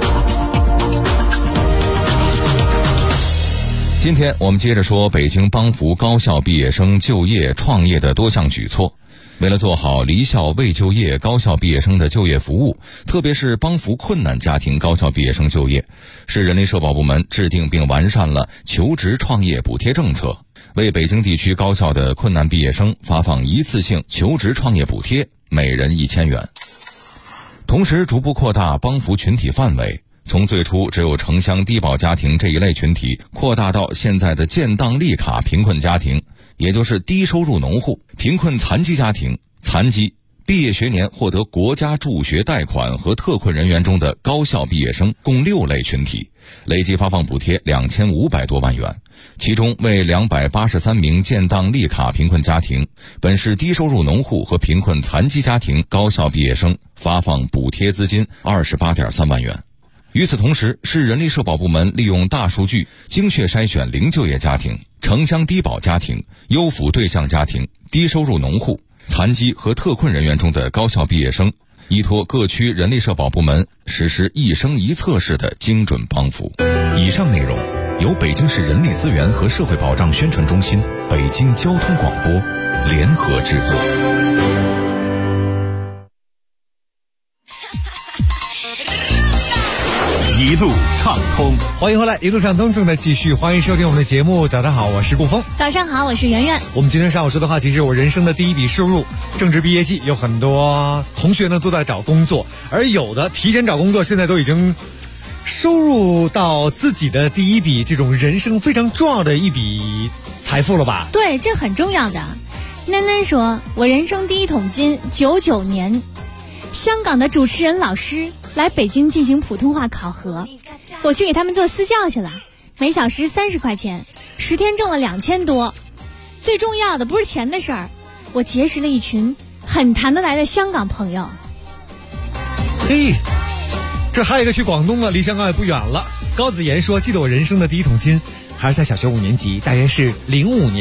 今天我们接着说北京帮扶高校毕业生就业创业的多项举措。为了做好离校未就业高校毕业生的就业服务，特别是帮扶困难家庭高校毕业生就业，市人力社保部门制定并完善了求职创业补贴政策，为北京地区高校的困难毕业生发放一次性求职创业补贴，每人1000元。同时逐步扩大帮扶群体范围，从最初只有城乡低保家庭这一类群体，扩大到现在的建档立卡贫困家庭，也就是低收入农户、贫困残疾家庭、残疾、毕业学年获得国家助学贷款和特困人员中的高校毕业生共6类群体，累计发放补贴2500多万元。其中为283名建档立卡贫困家庭、本市低收入农户和贫困残疾家庭高校毕业生发放补贴资金28.3万元。与此同时，市人力社保部门利用大数据精确筛选零就业家庭、城乡低保家庭、优抚对象家庭、低收入农户、残疾和特困人员中的高校毕业生，依托各区人力社保部门实施一生一测式的精准帮扶。以上内容由北京市人力资源和社会保障宣传中心、北京交通广播联合制作。 一路畅通， 欢迎回来，一路畅通正在继续，欢迎收听我们的节目。早上好，我是顾峰。 早上好，我是圆圆。 我们今天上午说的话题是我人生的第一笔收入。正值毕业季，有很多同学呢都在找工作，而有的提前找工作，现在都已经收入到自己的第一笔这种人生非常重要的一笔财富了吧？ 对，这很重要的。囡囡说，我人生第一桶金，99年，香港的主持人老师来北京进行普通话考核，我去给他们做私教去了，每小时30块钱，10天挣了2000多。最重要的不是钱的事儿，我结识了一群很谈得来的香港朋友。 嘿，这还有一个去广东了，离香港也不远了。高子妍说，记得我人生的第一桶金还是在小学5年级，大约是05年，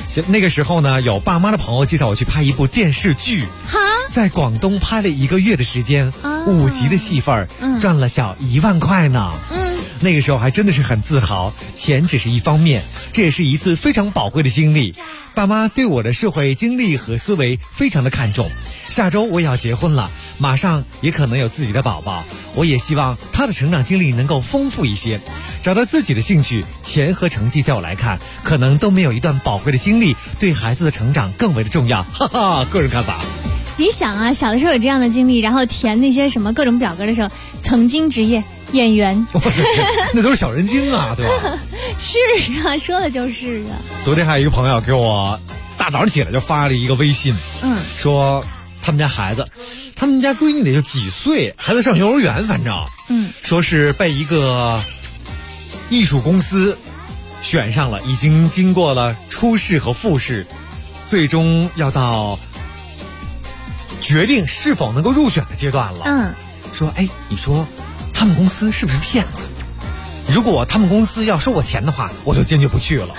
那个时候呢，有爸妈的朋友介绍我去拍一部电视剧，在广东拍了1个月的时间，5集的戏份，赚了小1万块呢。那个时候还真的是很自豪，钱只是一方面，这也是一次非常宝贵的经历。爸妈对我的社会经历和思维非常的看重。下周我也要结婚了，马上也可能有自己的宝宝，我也希望他的成长经历能够丰富一些，找到自己的兴趣。钱和成绩在我来看，可能都没有一段宝贵的经历对孩子的成长更为的重要。哈哈，个人看法。 你想啊，小的时候有这样的经历，然后填那些什么各种表格的时候，曾经职业演员， 那都是小人精啊，对吧？ 是啊，说的就是啊。 昨天还有一个朋友给我大早上起来就发了一个微信，说他们家孩子，他们家闺女得就几岁，孩子上幼儿园，反正，说是被一个艺术公司选上了，已经经过了初试和复试，最终要到决定是否能够入选的阶段了。说你说他们公司是不是骗子？如果他们公司要收我钱的话，我就坚决不去了。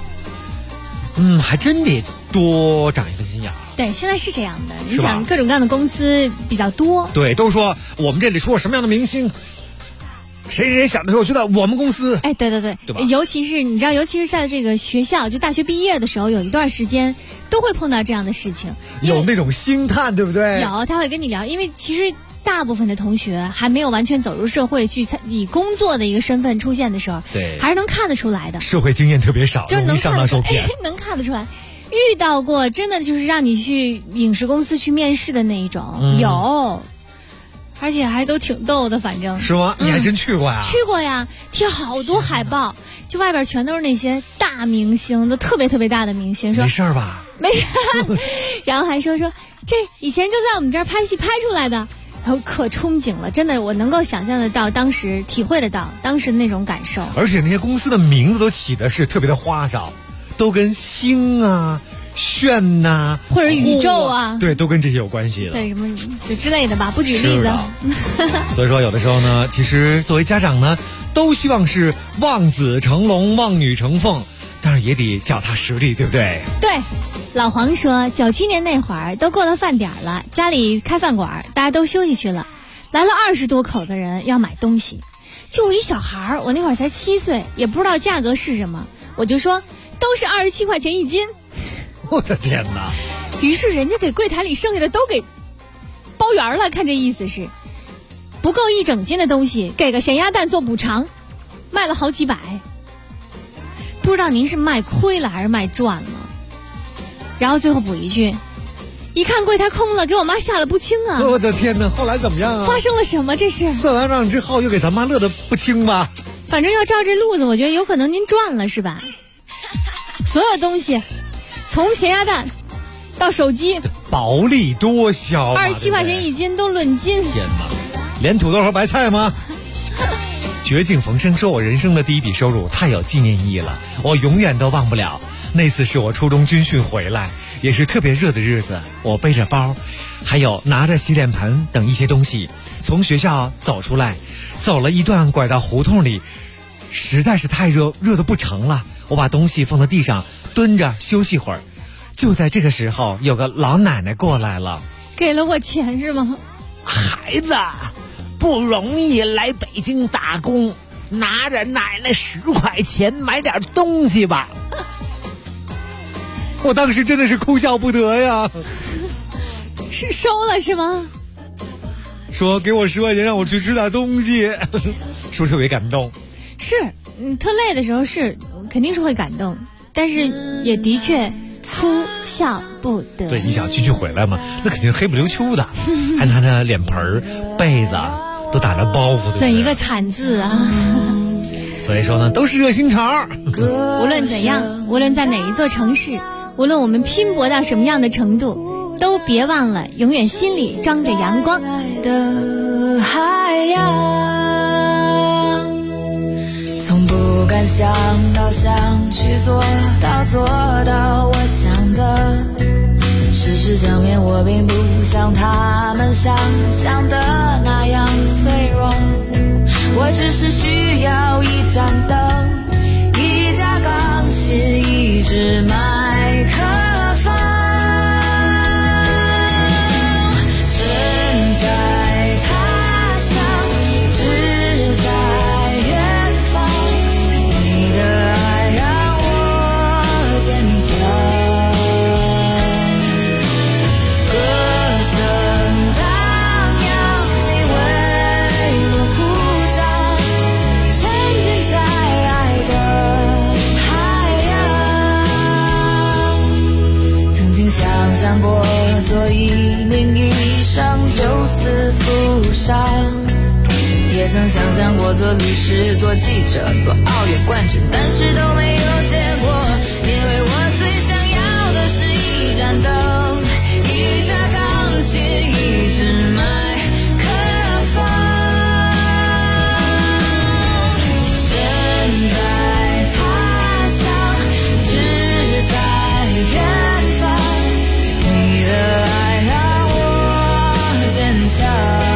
还真得多长一份心眼。对， 现在是这样的，你想各种各样的公司比较多。 对，都说我们这里出了什么样的明星，谁想的时候就在我们公司。 对吧？尤其是你知道，尤其是在这个学校，就大学毕业的时候，有一段时间都会碰到这样的事情， 有那种星探，对不对？ 有，他会跟你聊，因为其实大部分的同学还没有完全走入社会，去以工作的一个身份出现的时候， 对， 还是能看得出来的。 社会经验特别少， 就是能上当受骗， 能看得出来。遇到过真的就是让你去影视公司去面试的那一种，有，而且还都挺逗的，反正是吗？你还真去过呀？ 去过呀，贴好多海报，就外边全都是那些大明星，都特别特别大的明星，说没事吧？ 没事，然后还说这以前就在我们这儿拍戏拍出来的。然后可憧憬了，真的，我能够想象得到，当时体会得到当时的那种感受。 而且那些公司的名字都起的是特别的花哨，都跟星啊、炫呐、 或者宇宙啊， 对，都跟这些有关系的。 对，什么就之类的吧，不举例子。 所以说，有的时候呢，其实作为家长呢，都希望是望子成龙、望女成凤，但是也得脚踏实地，对不对？ 对。老黄说，97年那会儿都过了饭点了，家里开饭馆，大家都休息去了，来了20多口的人要买东西，就我一小孩，我那会儿才7岁，也不知道价格是什么，我就说都是27块钱1斤。 我的天哪！ 于是人家给柜台里剩下的都给包圆了，看这意思是不够1整斤的东西，给个咸鸭蛋做补偿，卖了好几百。不知道您是卖亏了还是卖赚了？然后最后补一句，一看柜台空了，给我妈吓得不轻啊！ 我的天哪，后来怎么样啊？ 发生了什么？这是算完账之后又给咱妈乐得不轻吧？ 反正要照这路子，我觉得有可能您赚了是吧？所有东西，从咸鸭蛋到手机， 薄利多销 ，27块钱1斤都论斤。 天哪，连土豆和白菜吗？绝境逢生说，我人生的第一笔收入太有纪念意义了，我永远都忘不了。那次是我初中军训回来，也是特别热的日子，我背着包，还有拿着洗脸盆等一些东西，从学校走出来，走了一段拐到胡同里，实在是太热，热得不成了，我把东西放在地上蹲着休息会儿。就在这个时候，有个老奶奶过来了， 给了我钱是吗？ 孩子不容易来北京打工，拿着奶奶10块钱买点东西吧。 我当时真的是哭笑不得呀。 是收了是吗？ 说给我10块钱让我去吃点东西，是不是特别感动？ 是，特累的时候是肯定是会感动，但是也的确哭笑不得。 对，你想去回来嘛，那肯定是黑不溜秋的，还拿着脸盆、被子，都打着包袱的， 怎一个惨字啊！ 所以说呢，都是热心肠。 无论怎样，无论在哪一座城市，无论我们拼搏到什么样的程度，都别忘了永远心里装着阳光。 的海洋，从不敢想到想去做到我想的，事实证明我并不像他们想象的那样脆弱，我只是需要一盏灯，一架钢琴，一支麦死负伤。也曾想象过做律师、做记者、做奥运冠军，但是都没有结果，因为我最想要的是一盏灯，一架钢琴，一支麦克风。身在他乡，志在远方，你的爱让我坚强。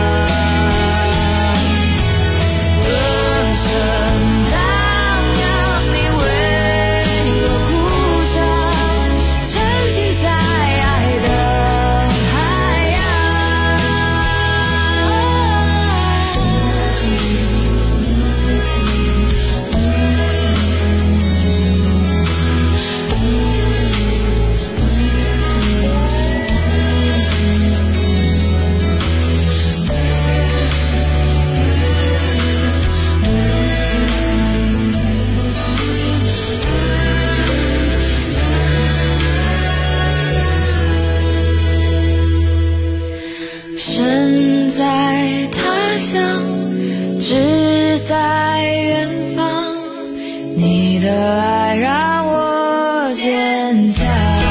身在他乡，志在远方，你的爱让我坚强。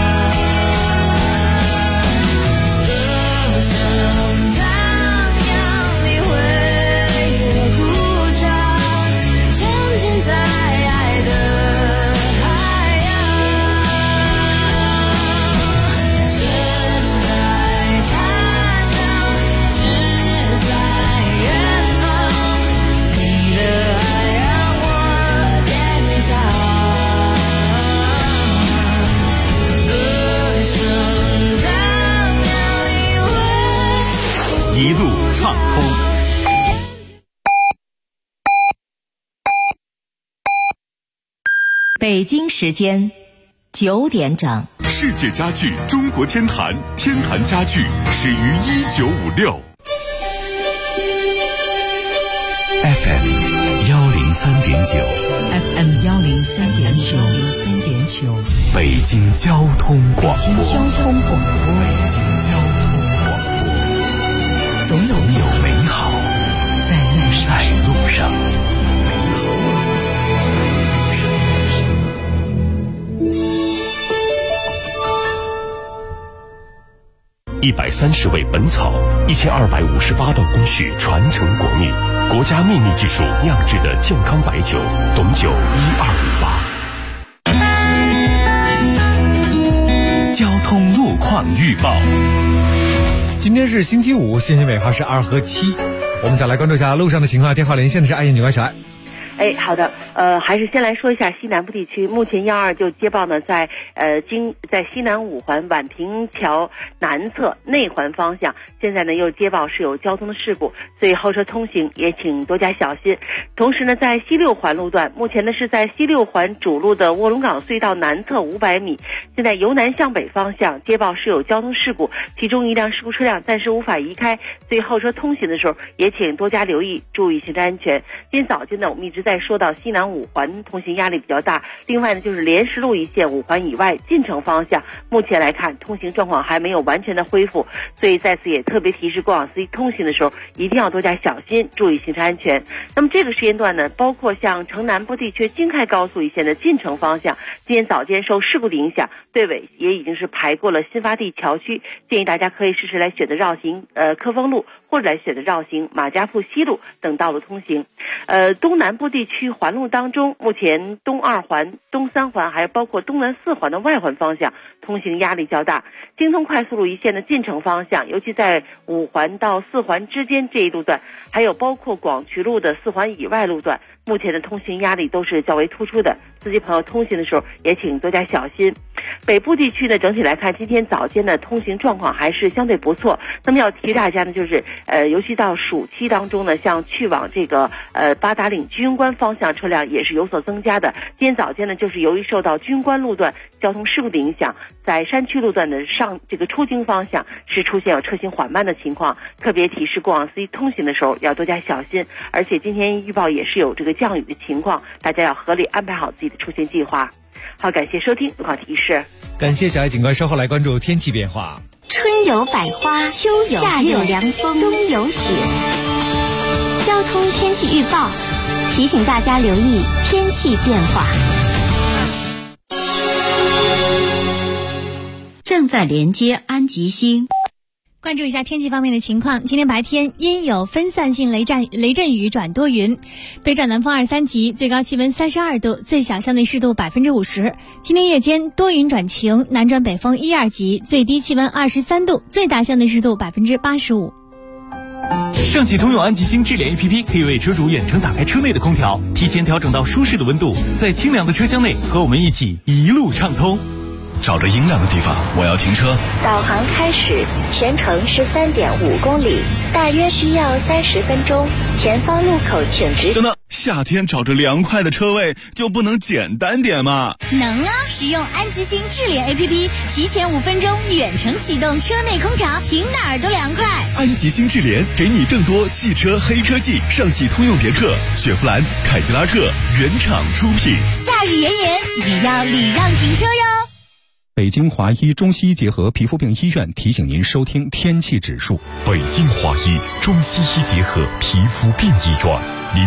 歌声荡漾，你为我鼓掌，沉浸在爱的海洋。身在他乡，志在远方，你的爱让我坚强。歌声荡漾，你为一路畅通。 北京时间9点整。 世界家具中国天坛，天坛家具始于1956。 FM 103.9 FM 103.9 北京交通广播。 北京交通广播。 总有美好在路上。130味本草，1258道工序传承国秘，国家秘密技术酿制的健康白酒，董酒1258。交通路况预报。 今天是星期五，新鲜尾号是2和7。我们再来关注一下路上的情况。电话连线的是爱燕警官小爱。 好的，还是先来说一下西南部地区，目前112就接报呢，在西南5环宛平桥南侧内环方向，现在呢又接报是有交通的事故，所以后车通行也请多加小心。同时呢，在西6环路段，目前呢是在西6环主路的卧龙岗隧道南侧500米，现在由南向北方向接报是有交通事故，其中一辆事故车辆暂时无法移开，所以后车通行的时候也请多加留意，注意行车安全。今天早间呢，我们一直在说到西南5环通行压力比较大，另外呢就是莲石路一线5环以外进城方向，目前来看通行状况还没有完全的恢复，所以在此也特别提示过往司机通行的时候一定要多加小心，注意行车安全。那么这个时间段呢，包括像城南部地区京开高速一线的进城方向，今天早间受事故的影响，队尾也已经是排过了新发地桥区，建议大家可以试试来选择绕行科丰路，或者来选择绕行马家铺西路等道路通行。东南部地区环路当中，目前东2环、东3环还有包括东南4环的外环方向通行压力较大。京通快速路一线的进城方向，尤其在5环到4环之间这一路段，还有包括广渠路的4环以外路段，目前的通行压力都是较为突出的，司机朋友通行的时候也请多加小心。北部地区呢，整体来看今天早间的通行状况还是相对不错。那么要提大家呢，就是尤其到暑期当中呢，像去往这个八达岭居庸关方向车辆也是有所增加的。今天早间呢，就是由于受到居庸关路段交通事故的影响，在山区路段的出京方向是出现有车行缓慢的情况，特别提示过往司机通行的时候要多加小心。而且今天预报也是有这个降雨的情况，大家要合理安排好自己的出行计划。好，感谢收听路况提示。 感谢小爱警官，稍后来关注天气变化。 春有百花，秋有夏有凉风，冬有雪。交通天气预报提醒大家留意天气变化。 正在连接安吉星。 关注一下天气方面的情况，今天白天阴有分散性雷阵雨转多云，北转南风2、3级，最高气温32度，最小相对湿度50%。今天夜间多云转晴，南转北风1、2级，最低气温23度，最大相对湿度85%。 上汽通用安吉星智联 APP 可以为车主远程打开车内的空调，提前调整到舒适的温度，在清凉的车厢内和我们一起一路畅通。 找着阴凉的地方，我要停车。 导航开始，全程是3.5公里，大约需要30分钟。前方路口请直。 等等，夏天找着凉快的车位就不能简单点吗？ 能啊！使用安吉星智联 APP， 提前5分钟远程启动车内空调，停哪儿都凉快。 安吉星智联给你更多汽车黑科技，上汽通用别克、雪佛兰、凯迪拉克原厂出品。 夏日炎炎也要礼让停车哟。 北京华医中西医结合皮肤病医院提醒您收听天气指数。 北京华医中西医结合皮肤病医院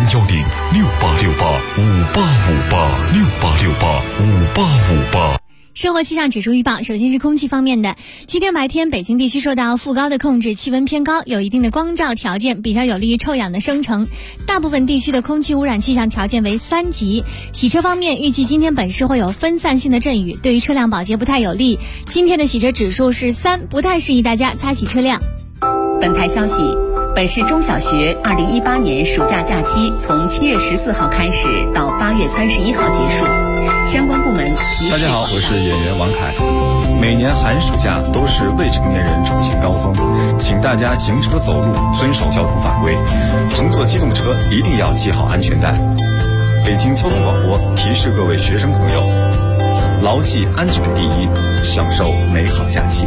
，010-6868-5858，6868-5858。 生活气象指数预报，首先是空气方面的。今天白天，北京地区受到副高的控制，气温偏高，有一定的光照条件，比较有利于臭氧的生成。大部分地区的空气污染气象条件为3级。洗车方面，预计今天本市会有分散性的阵雨，对于车辆保洁不太有利。今天的洗车指数是3，不太适宜大家擦洗车辆。 本台消息，本市中小学2018年暑假假期从7月14号开始到8月31号结束。相关部门提示。 大家好，我是演员王凯。每年寒暑假都是未成年人出行高峰，请大家行车走路遵守交通法规，乘坐机动车一定要系好安全带。北京交通广播提示各位学生朋友，牢记安全第一，享受美好假期。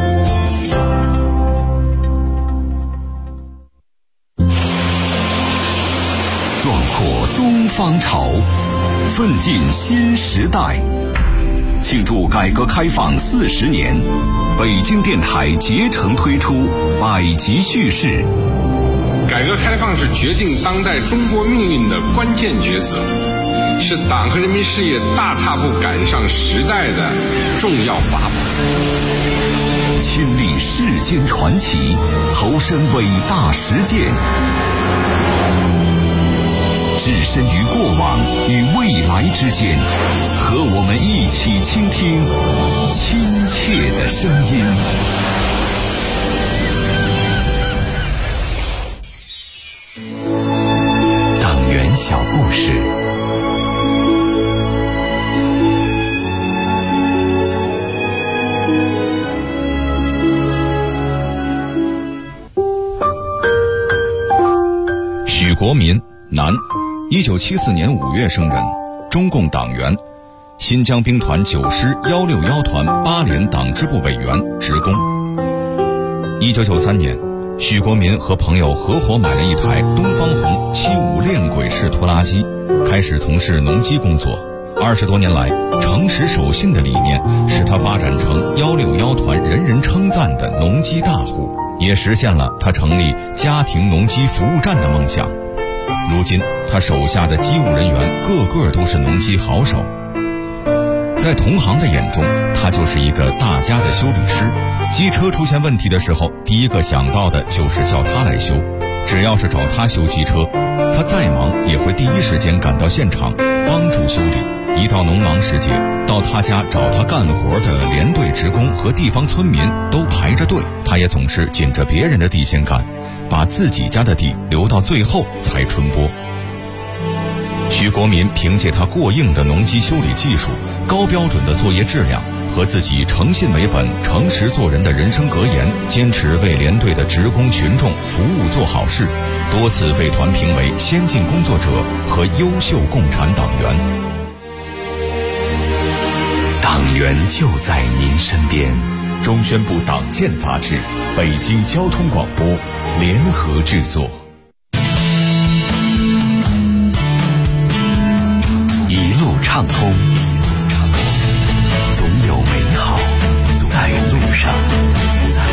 壮阔东方潮，奋进新时代，庆祝改革开放40年，北京电台竭诚推出百集叙事。 改革开放是决定当代中国命运的关键抉择，是党和人民事业大踏步赶上时代的重要法宝。 亲历世间传奇，投身伟大实践，置身于过往与未来之间，和我们一起倾听亲切的声音。党员小故事。 许国民，男，1974年5月生人，中共党员，新疆兵团9师161团8连党支部委员、职工。1993年，许国民和朋友合伙买了一台东方红75链轨式拖拉机，开始从事农机工作。20多年来，诚实守信的理念使他发展成161团人人称赞的农机大户，也实现了他成立家庭农机服务站的梦想。如今他手下的机务人员个个都是农机好手，在同行的眼中，他就是一个大家的修理师。机车出现问题的时候，第一个想到的就是叫他来修。只要是找他修机车，他再忙也会第一时间赶到现场帮助修理。一到农忙时节，到他家找他干活的连队职工和地方村民都排着队，他也总是紧着别人的地先干，把自己家的地留到最后才春播。徐国民凭借他过硬的农机修理技术、高标准的作业质量和自己诚信为本、诚实做人的人生格言，坚持为连队的职工群众服务做好事，多次被团评为先进工作者和优秀共产党员。 党员就在您身边。 中宣部党建杂志、北京交通广播联合制作。 一路畅通，总有美好在路上。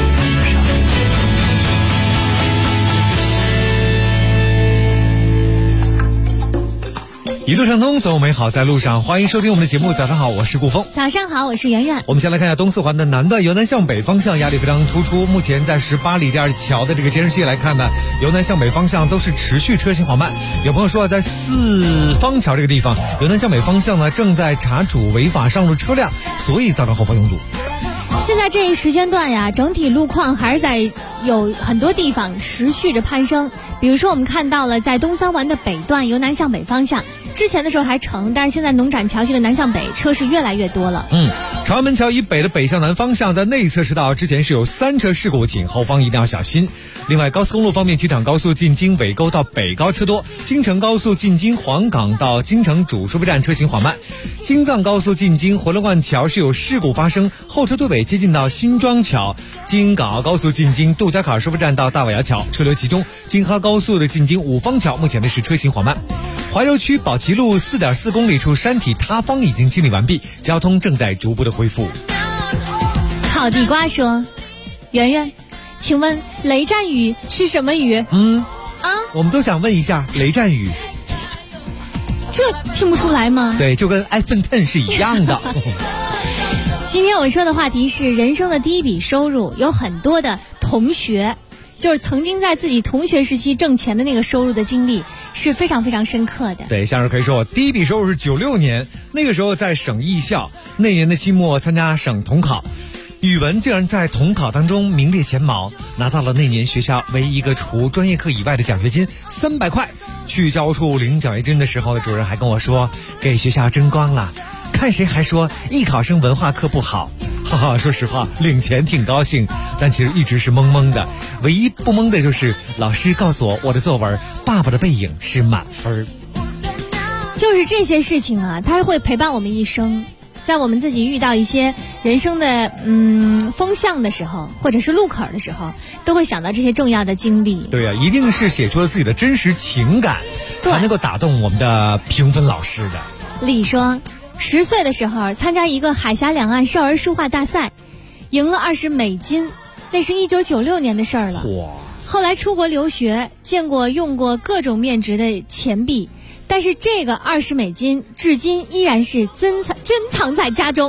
一路畅通，总有美好在路上。欢迎收听我们的节目。早上好，我是顾峰。 早上好，我是圆圆。 我们先来看一下东四环的南段由南向北方向压力非常突出。目前在18里第二桥的这个监视器来看呢，由南向北方向都是持续车行缓慢。有朋友说在四方桥这个地方，由南向北方向呢正在查处违法上路车辆，所以造成后方拥堵。 现在这一时间段呀，整体路况还是在有很多地方持续着攀升。比如说我们看到了在东三环的北段由南向北方向，之前的时候还成，但是现在农展桥区的南向北车是越来越多了。 朝阳门桥以北的北向南方向在内侧车道之前是有3车事故，请后方一定要小心。另外高速公路方面，机场高速进京尾沟到北高车多，京承高速进京黄岗到京承主收费站车行缓慢，京藏高速进京回龙观桥是有事故发生，后车队尾接近到新庄桥，京港澳高速进京杜家坎收费站到大瓦窑桥车流集中，京哈高速的进京五方桥目前的是车行缓慢。怀柔区宝旗路4.4公里处山体塌方已经清理完毕，交通正在逐步的恢复。 烤地瓜说，圆圆，请问雷战雨是什么雨？ 我们都想问一下雷战雨， 这听不出来吗？ 对，就跟 iPhone X 是一样的。 今天我说的话题是人生的第一笔收入，有很多的同学就是曾经在自己同学时期挣钱的那个收入的经历是非常非常深刻的。 对，像是可以说我第一笔收入是96年，那个时候在省艺校，那年的期末参加省统考，语文竟然在统考当中名列前茅，拿到了那年学校唯一一个除专业课以外的奖学金300块。去教务处领奖学金的时候的主任还跟我说，给学校争光了，看谁还说艺考生文化课不好。哈哈，说实话领钱挺高兴，但其实一直是懵懵的，唯一不懵的就是老师告诉我的作文《爸爸的背影》是满分。 就是这些事情啊，它会陪伴我们一生，在我们自己遇到一些人生的风向的时候，或者是路口的时候，都会想到这些重要的经历。 对呀，一定是写出了自己的真实情感，才能够打动我们的评分老师的。 李说，10岁的时候参加一个海峡两岸少儿书画大赛，赢了20美金，那是1996年的事儿了。后来出国留学，见过用过各种面值的钱币，但是这个20美金至今依然是珍藏在家中。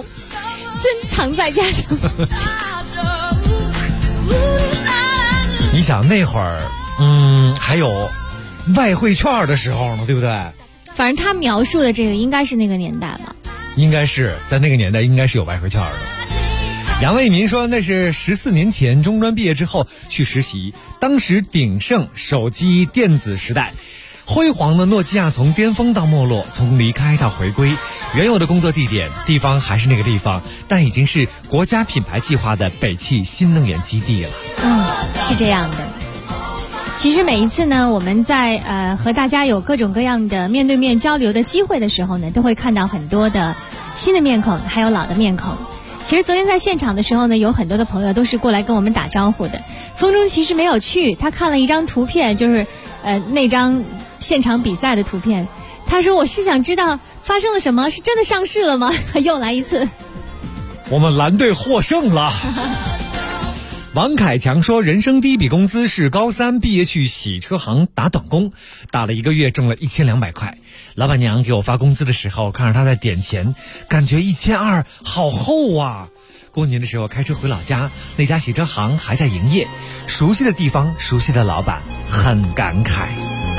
你想那会儿还有外汇券的时候呢，对不对？ 反正他描述的这个应该是那个年代吧， 应该是在那个年代应该是有外汇券的。杨卫民说那是14年前中专毕业之后去实习，当时鼎盛手机电子时代，辉煌的诺基亚从巅峰到没落，从离开到回归，原有的工作地方还是那个地方，但已经是国家品牌计划的北汽新能源基地了。 是这样的。其实每一次呢，我们在和大家有各种各样的面对面交流的机会的时候呢，都会看到很多的新的面孔，还有老的面孔。其实昨天在现场的时候呢，有很多的朋友都是过来跟我们打招呼的。风中其实没有去，他看了一张图片，就是那张现场比赛的图片。他说：“我是想知道发生了什么，是真的上市了吗？”又来一次， 我们蓝队获胜了。王凯强说，人生第一笔工资是高3毕业去洗车行打短工，打了1个月挣了1200块。老板娘给我发工资的时候，看着他在点钱，感觉1200好厚啊。过年的时候开车回老家，那家洗车行还在营业，熟悉的地方，熟悉的老板，很感慨。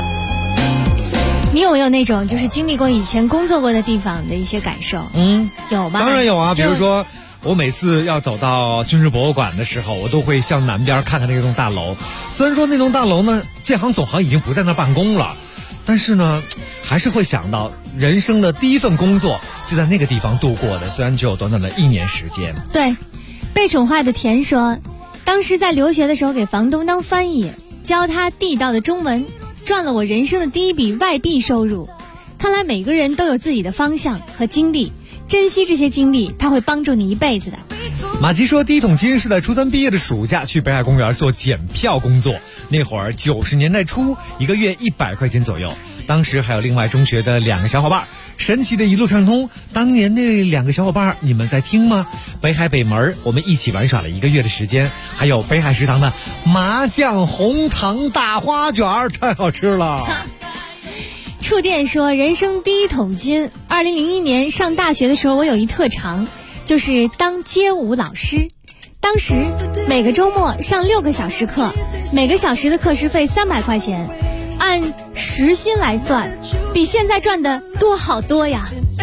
你有没有那种就是经历过以前工作过的地方的一些感受？有吗？ 当然有啊，比如说我每次要走到军事博物馆的时候，我都会向南边看看那栋大楼。虽然说那栋大楼呢，建行总行已经不在那办公了，但是呢，还是会想到人生的第一份工作就在那个地方度过的，虽然只有短短的1年时间。 对，被宠坏的田说，当时在留学的时候给房东当翻译，教他地道的中文，赚了我人生的第一笔外币收入。看来每个人都有自己的方向和经历，珍惜这些经历，它会帮助你一辈子的。 马吉说，第一桶金是在初3毕业的暑假去北海公园做检票工作，那会儿90年代初，1个月100块钱左右。当时还有另外中学的2个小伙伴，神奇的一路畅通。当年那2个小伙伴，你们在听吗？北海北门，我们一起玩耍了1个月的时间。还有北海食堂的麻酱红糖大花卷，太好吃了。 触电说，人生第一桶金。2001年上大学的时候，我有一特长，就是当街舞老师。当时每个周末上6个小时课，每个小时的课时费300块钱，按时薪来算，比现在赚的多好多呀。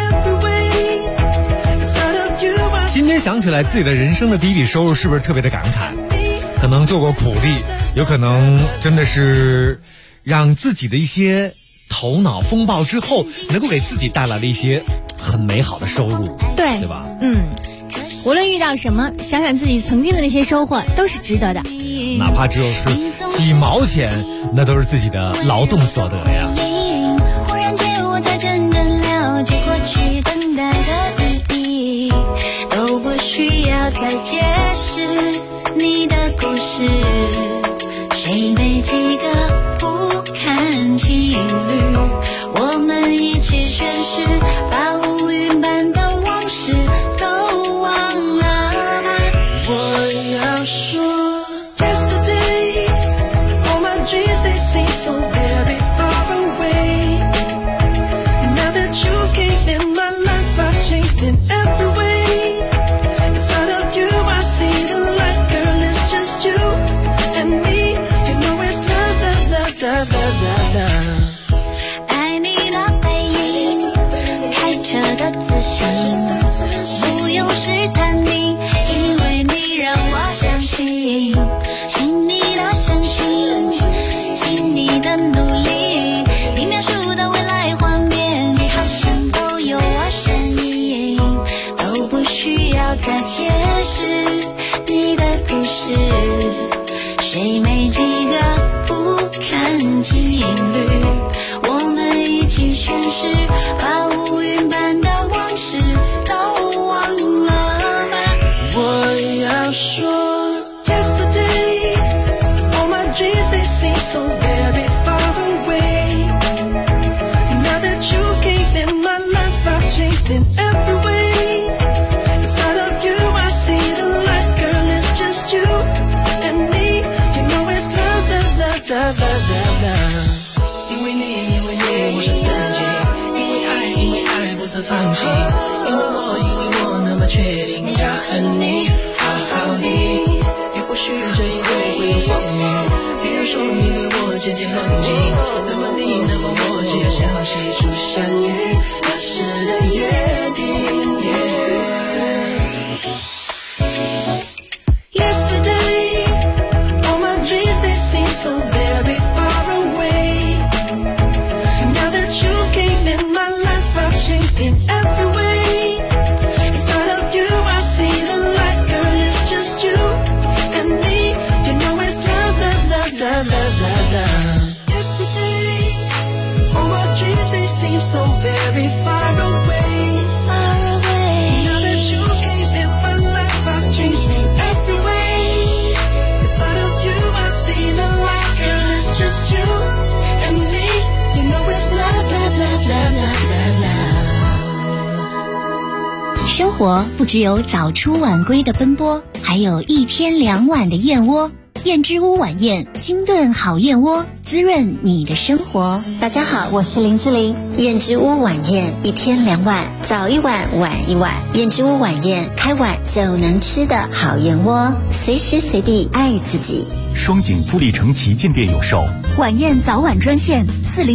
今天想起来自己的人生的第一笔收入，是不是特别的感慨？可能做过苦力，有可能真的是让自己的一些头脑风暴之后，能够给自己带来了一些很美好的收入，对吧？ 无论遇到什么，想想自己曾经的那些收获，都是值得的。 哪怕只有是几毛钱，那都是自己的劳动所得呀。 忽然间我才真正了解过去等待的意义，都不需要再解释你的故事，谁没几个不堪情侣，我们一起宣誓，把乌云般的往事都忘了吧。我要说 Yesterday all my dreams they seem so very far away, now that you came in my life I've changed in every way, in front of you I see the light, girl it's just you and me, you know it's love, love, love, love, love, love. 爱你那背影，开车的姿势，不用试探你，因为你让我相信，信你的深情，信你的努力，你描述的未来画面里好像都有我身影，都不需要再解释你的故事，谁没几个不堪情侣，我们一起宣誓，把乌云般的往事都忘了吧。我要说 Yesterday all my dreams they seem so very far away, now that you came in my life I've changed in every way, in front of you I see the light, girl it's just you and me, you know it's love, love, love, love, love, love. 因为你我是自己，因为爱不曾放弃，因为我那么确定要和你好好的，也或许这一回会有风雨，比如说你对我渐渐冷静，那么你能否默契地想起初相遇那时的约定， Yesterday all my dreams they seem so very far away, now that you came in my life I've changed in every way, in front of you I see the light, girl it's just you and me, you know it's love, love, love, love, love, love, love. Yesterday all my dreams they seem so very far away, far away, now that you came in my life I've changed in every way, in front of you I see the light, girl it's just you and me, you know it's love, love, love, love, love, love, love. 生活不只有早出晚归的奔波，还有1天2碗的燕窝。燕之屋晚宴，精炖好燕窝，滋润你的生活。大家好，我是林志玲。燕之屋晚宴，1天2碗，早一碗，晚一碗。燕之屋晚宴，开碗就能吃的好燕窝，随时随地爱自己。 双井富力城旗舰店有售。 晚宴早晚专线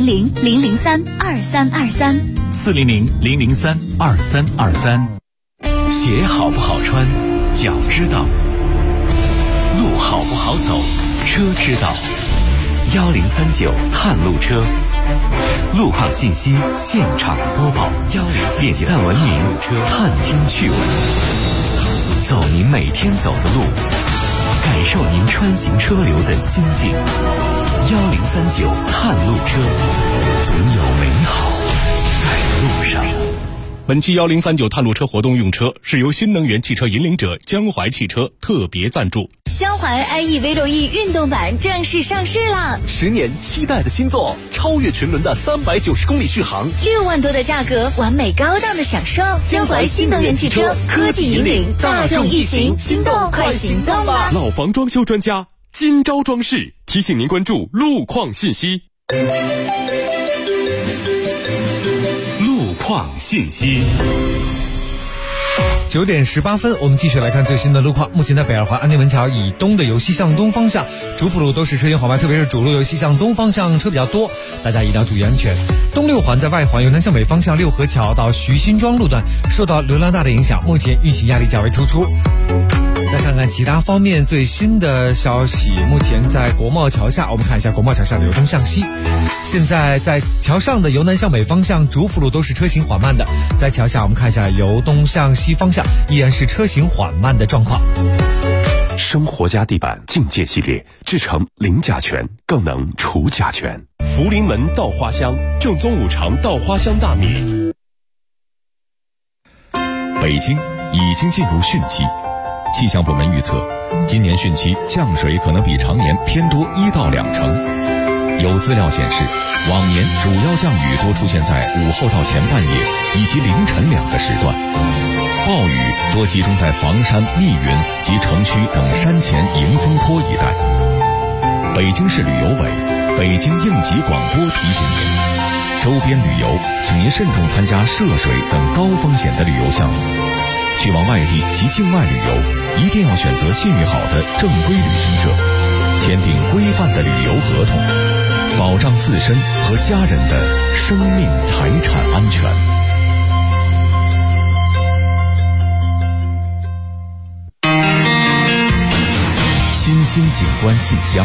400-003-2323，400-003-2323。 鞋好不好穿，脚知道；路好不好走，车知道。1039探路车，路况信息现场播报。点赞文明，探听趣闻，走您每天走的路，感受您穿行车流的心境。1039探路车，总有美好在路上。 本期1039探路车活动用车是由新能源汽车引领者江淮汽车特别赞助。 江淮 iE-V6E 运动版正式上市了 ，10年期待的新作，超越群伦的390公里续航 ，6万多的价格，完美高档的享受。江淮新能源汽车，科技引领大众一行，心动快行动吧！ 老房装修专家今朝装饰提醒您关注路况信息。 况信息。 9点18分，我们继续来看最新的路况。目前在北二环安定门桥以东的由西向东方向，主辅路都是车行缓慢，特别是主路由西向东方向车比较多，大家一定要注意安全。东六环在外环由南向北方向六合桥到徐辛庄路段受到流量大的影响，目前运行压力较为突出。再看看其他方面最新的消息，目前在国贸桥下，我们看一下国贸桥下的由东向西。现在在桥上的由南向北方向主辅路都是车行缓慢的，在桥下我们看一下由东向西方向依然是车行缓慢的状况。 生活家地板境界系列制成零甲醛，更能除甲醛。福临门稻花香，正宗五常稻花香大米。 北京已经进入汛期，气象部门预测，今年汛期降水可能比常年偏多1到2成。有资料显示，往年主要降雨多出现在午后到前半夜以及凌晨2个时段，暴雨多集中在房山、密云及城区等山前迎风坡一带。北京市旅游委、北京应急广播提醒您，周边旅游请您慎重参加涉水等高风险的旅游项目。去往外地及境外旅游，一定要选择信誉好的正规旅行社，签订规范的旅游合同，保障自身和家人的生命财产安全。新兴景观信箱。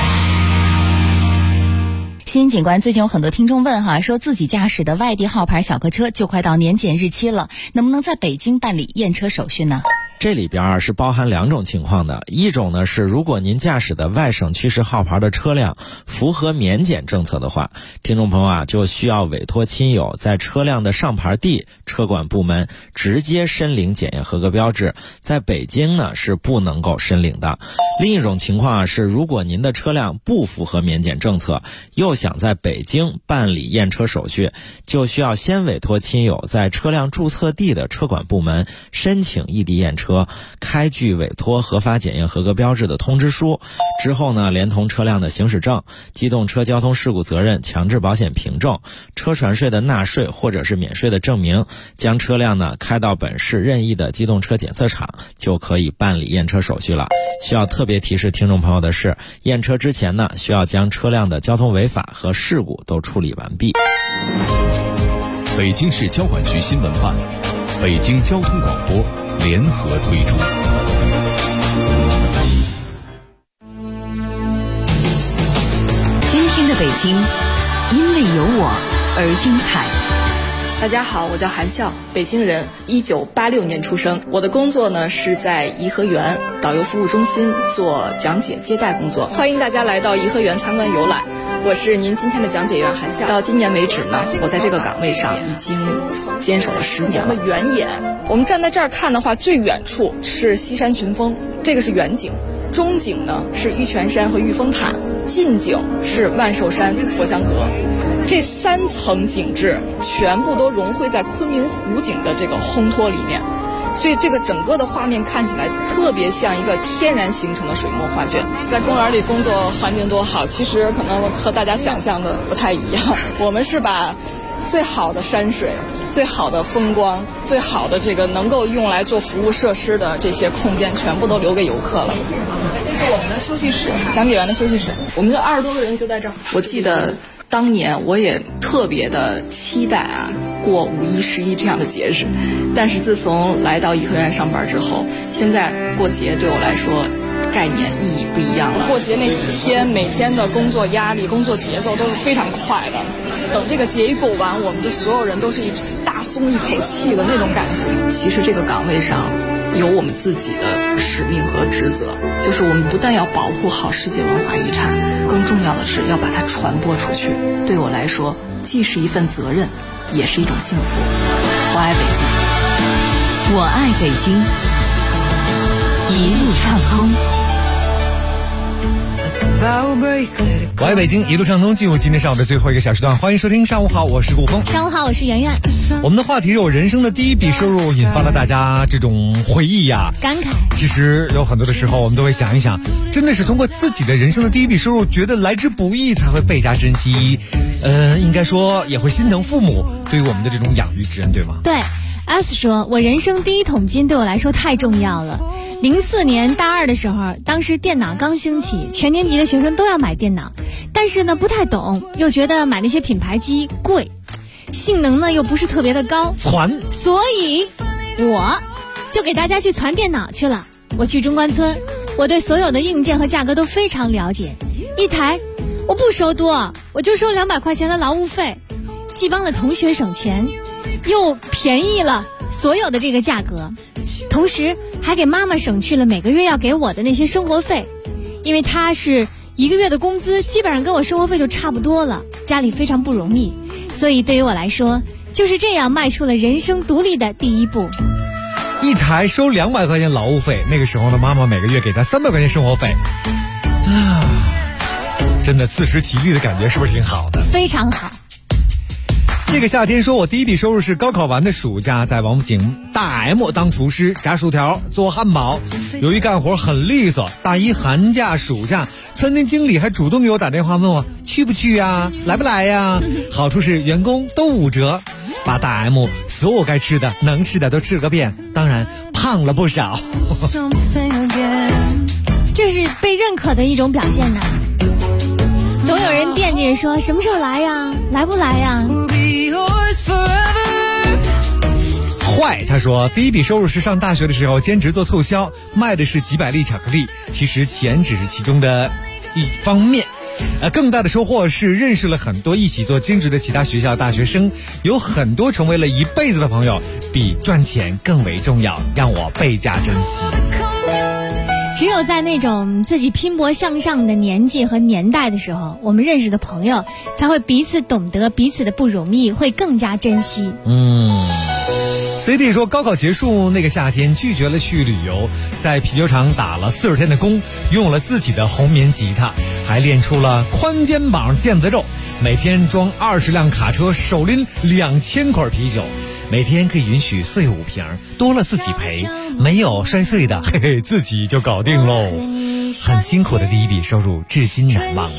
新警官最近有很多听众问说自己驾驶的外地号牌小客车就快到年检日期了，能不能在北京办理验车手续呢？ 这里边是包含2种情况的，一种呢是如果您驾驶的外省区市号牌的车辆符合免检政策的话，听众朋友就需要委托亲友在车辆的上牌地车管部门直接申领检验合格标志，在北京呢是不能够申领的。另一种情况是，如果您的车辆不符合免检政策，又想在北京办理验车手续，就需要先委托亲友在车辆注册地的车管部门申请异地验车，开具委托核发检验合格标志的通知书，之后呢，连同车辆的行驶证、机动车交通事故责任强制保险凭证、车船税的纳税或者是免税的证明，将车辆呢开到本市任意的机动车检测场，就可以办理验车手续了。需要特别提示听众朋友的是，验车之前呢，需要将车辆的交通违法和事故都处理完毕。 北京市交管局新闻办、北京交通广播联合推出。 今天的北京，因为有我而精彩。 大家好，我叫韩笑，北京人，1986年出生。我的工作呢是在颐和园导游服务中心做讲解接待工作。欢迎大家来到颐和园参观游览。我是您今天的讲解员韩笑。到今年为止呢，我在这个岗位上已经坚守了10年了。远眼，我们站在这儿看的话，最远处是西山群峰，这个是远景；中景呢是玉泉山和玉峰塔；近景是万寿山、佛香阁。这3层景致全部都融汇在昆明湖景的这个烘托里面，所以这个整个的画面看起来特别像一个天然形成的水墨画卷。在公园里工作环境多好，其实可能和大家想象的不太一样。我们是把最好的山水、最好的风光、最好的这个能够用来做服务设施的这些空间全部都留给游客了。这是我们的休息室，讲解员的休息室，我们就20多个人就在这儿。我记得当年我也特别的期待过5、11这样的节日，但是自从来到颐和园上班之后，现在过节对我来说概念意义不一样了。过节那几天，每天的工作压力、工作节奏都是非常快的。等这个节一过完，我们就所有人都是大松一口气的那种感觉。其实这个岗位上有我们自己的使命和职责，就是我们不但要保护好世界文化遗产，更重要的是要把它传播出去。对我来说，既是一份责任，也是一种幸福。我爱北京， 我爱北京，一路畅通。 我爱北京，一路畅通，进入今天上午的最后一个小时段，欢迎收听上午好，我是顾峰。 上午好，我是圆圆。 我们的话题是我人生的第一笔收入，引发了大家这种回忆感慨。 其实有很多的时候我们都会想一想，真的是通过自己的人生的第一笔收入，觉得来之不易才会倍加珍惜， 应该说也会心疼父母对于我们的这种养育之恩，对吗？ 对。S 说，我人生第一桶金对我来说太重要了。04年大2的时候，当时电脑刚兴起，全年级的学生都要买电脑，但是呢不太懂，又觉得买那些品牌机贵，性能呢又不是特别的高，所以我就给大家去攒电脑去了。我去中关村，我对所有的硬件和价格都非常了解，一台我不收多，我就收200块钱的劳务费，既帮了同学省钱，又便宜了所有的这个价格，同时还给妈妈省去了每个月要给我的那些生活费，因为她是1个月的工资基本上跟我生活费就差不多了，家里非常不容易，所以对于我来说就是这样迈出了人生独立的第一步。 一台收200块钱劳务费，那个时候的妈妈每个月给她300块钱生活费啊，真的自食其力的感觉是不是挺好的？ 非常好。 这个夏天说，我第一笔收入是高考完的暑假，在王府井大 M 当厨师，炸薯条做汉堡。由于干活很利索，大一寒假暑假，餐厅经理还主动给我打电话问我去不去呀，来不来呀。好处是员工都5折，把大 M 所有该吃的能吃的都吃个遍，当然胖了不少。 这是被认可的一种表现呢。总有人惦记着说什么时候来呀，来不来呀。 坏，他说第一笔收入是上大学的时候兼职做促销，卖的是几百粒巧克力，其实钱只是其中的一方面。更大的收获是认识了很多一起做兼职的其他学校大学生，有很多成为了一辈子的朋友，比赚钱更为重要，让我倍加珍惜。 只有在那种自己拼搏向上的年纪和年代的时候，我们认识的朋友才会彼此懂得彼此的不容易，会更加珍惜。 CD 说，高考结束那个夏天拒绝了去旅游，在啤酒厂打了40天的工，用了自己的红棉吉他，还练出了宽肩膀腱子肉，每天装20辆卡车，手拎2000块啤酒，每天可以允许碎5瓶，多了自己赔，没有摔碎的，嘿嘿，自己就搞定喽。很辛苦的第一笔收入，至今难忘。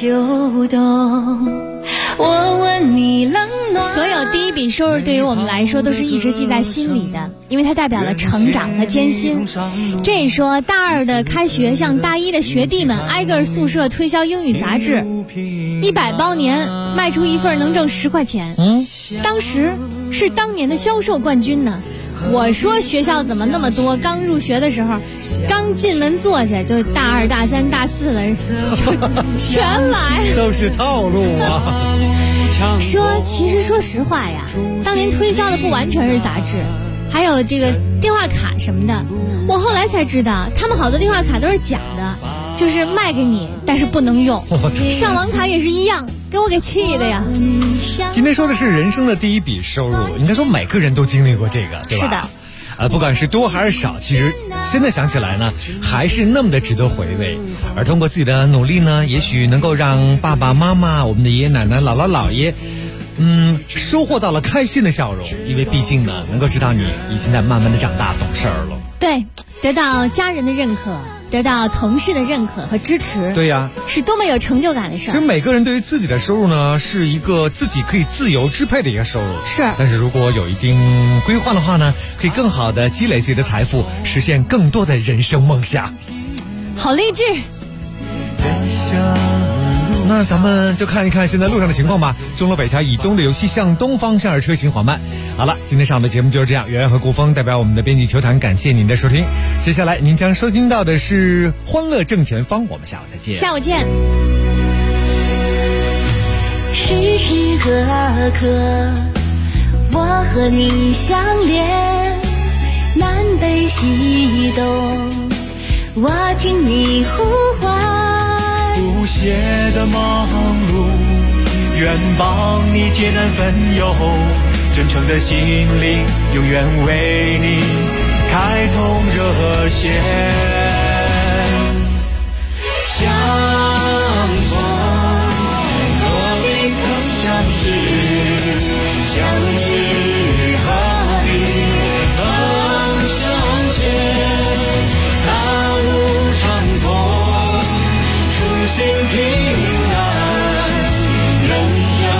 所有第一笔收入对于我们来说都是一直记在心里的，因为它代表了成长和艰辛。这一说，大2的开学向大1的学弟们挨个宿舍推销英语杂志，100包年卖出一份能挣10块钱。当时是当年的销售冠军呢。我说学校怎么那么多，刚入学的时候刚进门坐下就大2大3大4的全来， 都是套路啊。 其实说实话呀，当年推销的不完全是杂志，还有这个电话卡什么的，我后来才知道他们好多电话卡都是假的，就是卖给你但是不能用，上网卡也是一样，给我给气的呀。 今天说的是人生的第一笔收入，应该说每个人都经历过这个，对吧？ 是的。 不管是多还是少，其实现在想起来呢，还是那么的值得回味。而通过自己的努力呢，也许能够让爸爸妈妈、我们的爷爷奶奶、姥姥姥爷，收获到了开心的笑容。因为毕竟呢，能够知道你已经在慢慢的长大懂事儿了。 对，得到家人的认可，得到同事的认可和支持， 对呀， 是多么有成就感的事儿。 其实每个人对于自己的收入呢，是一个自己可以自由支配的一个收入， 是。但是如果有一定规划的话呢，可以更好的积累自己的财富，实现更多的人生梦想。 好励志。 那咱们就看一看现在路上的情况吧。钟楼北桥以东的由西向东方向而车行缓慢。好了，今天上午的节目就是这样。圆圆和顾峰代表我们的编辑球坛，感谢您的收听。接下来您将收听到的是欢乐正前方，我们下午再见。 下午见。 时时刻刻我和你相连，南北西东我听你呼唤， 不懈的忙碌，愿帮你解难分忧，真诚的心灵永远为你开通热线。相逢何必曾相识，相知何必曾相见，大路长空，初心平安，人生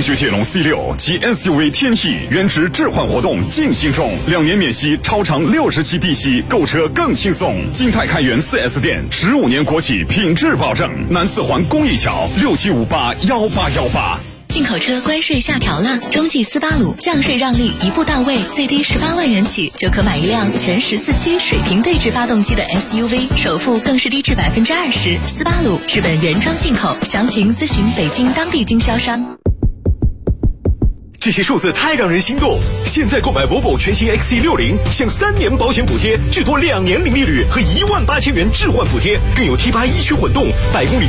雪铁龙 C6 及 SUV 天翼原值置换活动进行中，2年免息，超长60期低息，购车更轻松。金泰开元 4S 店，15年国企品质保证。南四环公益桥67581818。 进口车关税下调了，中际斯巴鲁降税让利一步到位，最低18万元起就可买一辆全14驱水平对置发动机的 SUV， 首付更是低至20%。斯巴鲁日本原装进口，详情咨询北京当地经销商。 这些数字太让人心动！现在购买 Volvo 全新 XC60，享3年保险补贴，至多2年零利率和18000元置换补贴，更有 T8 一驱混动100公里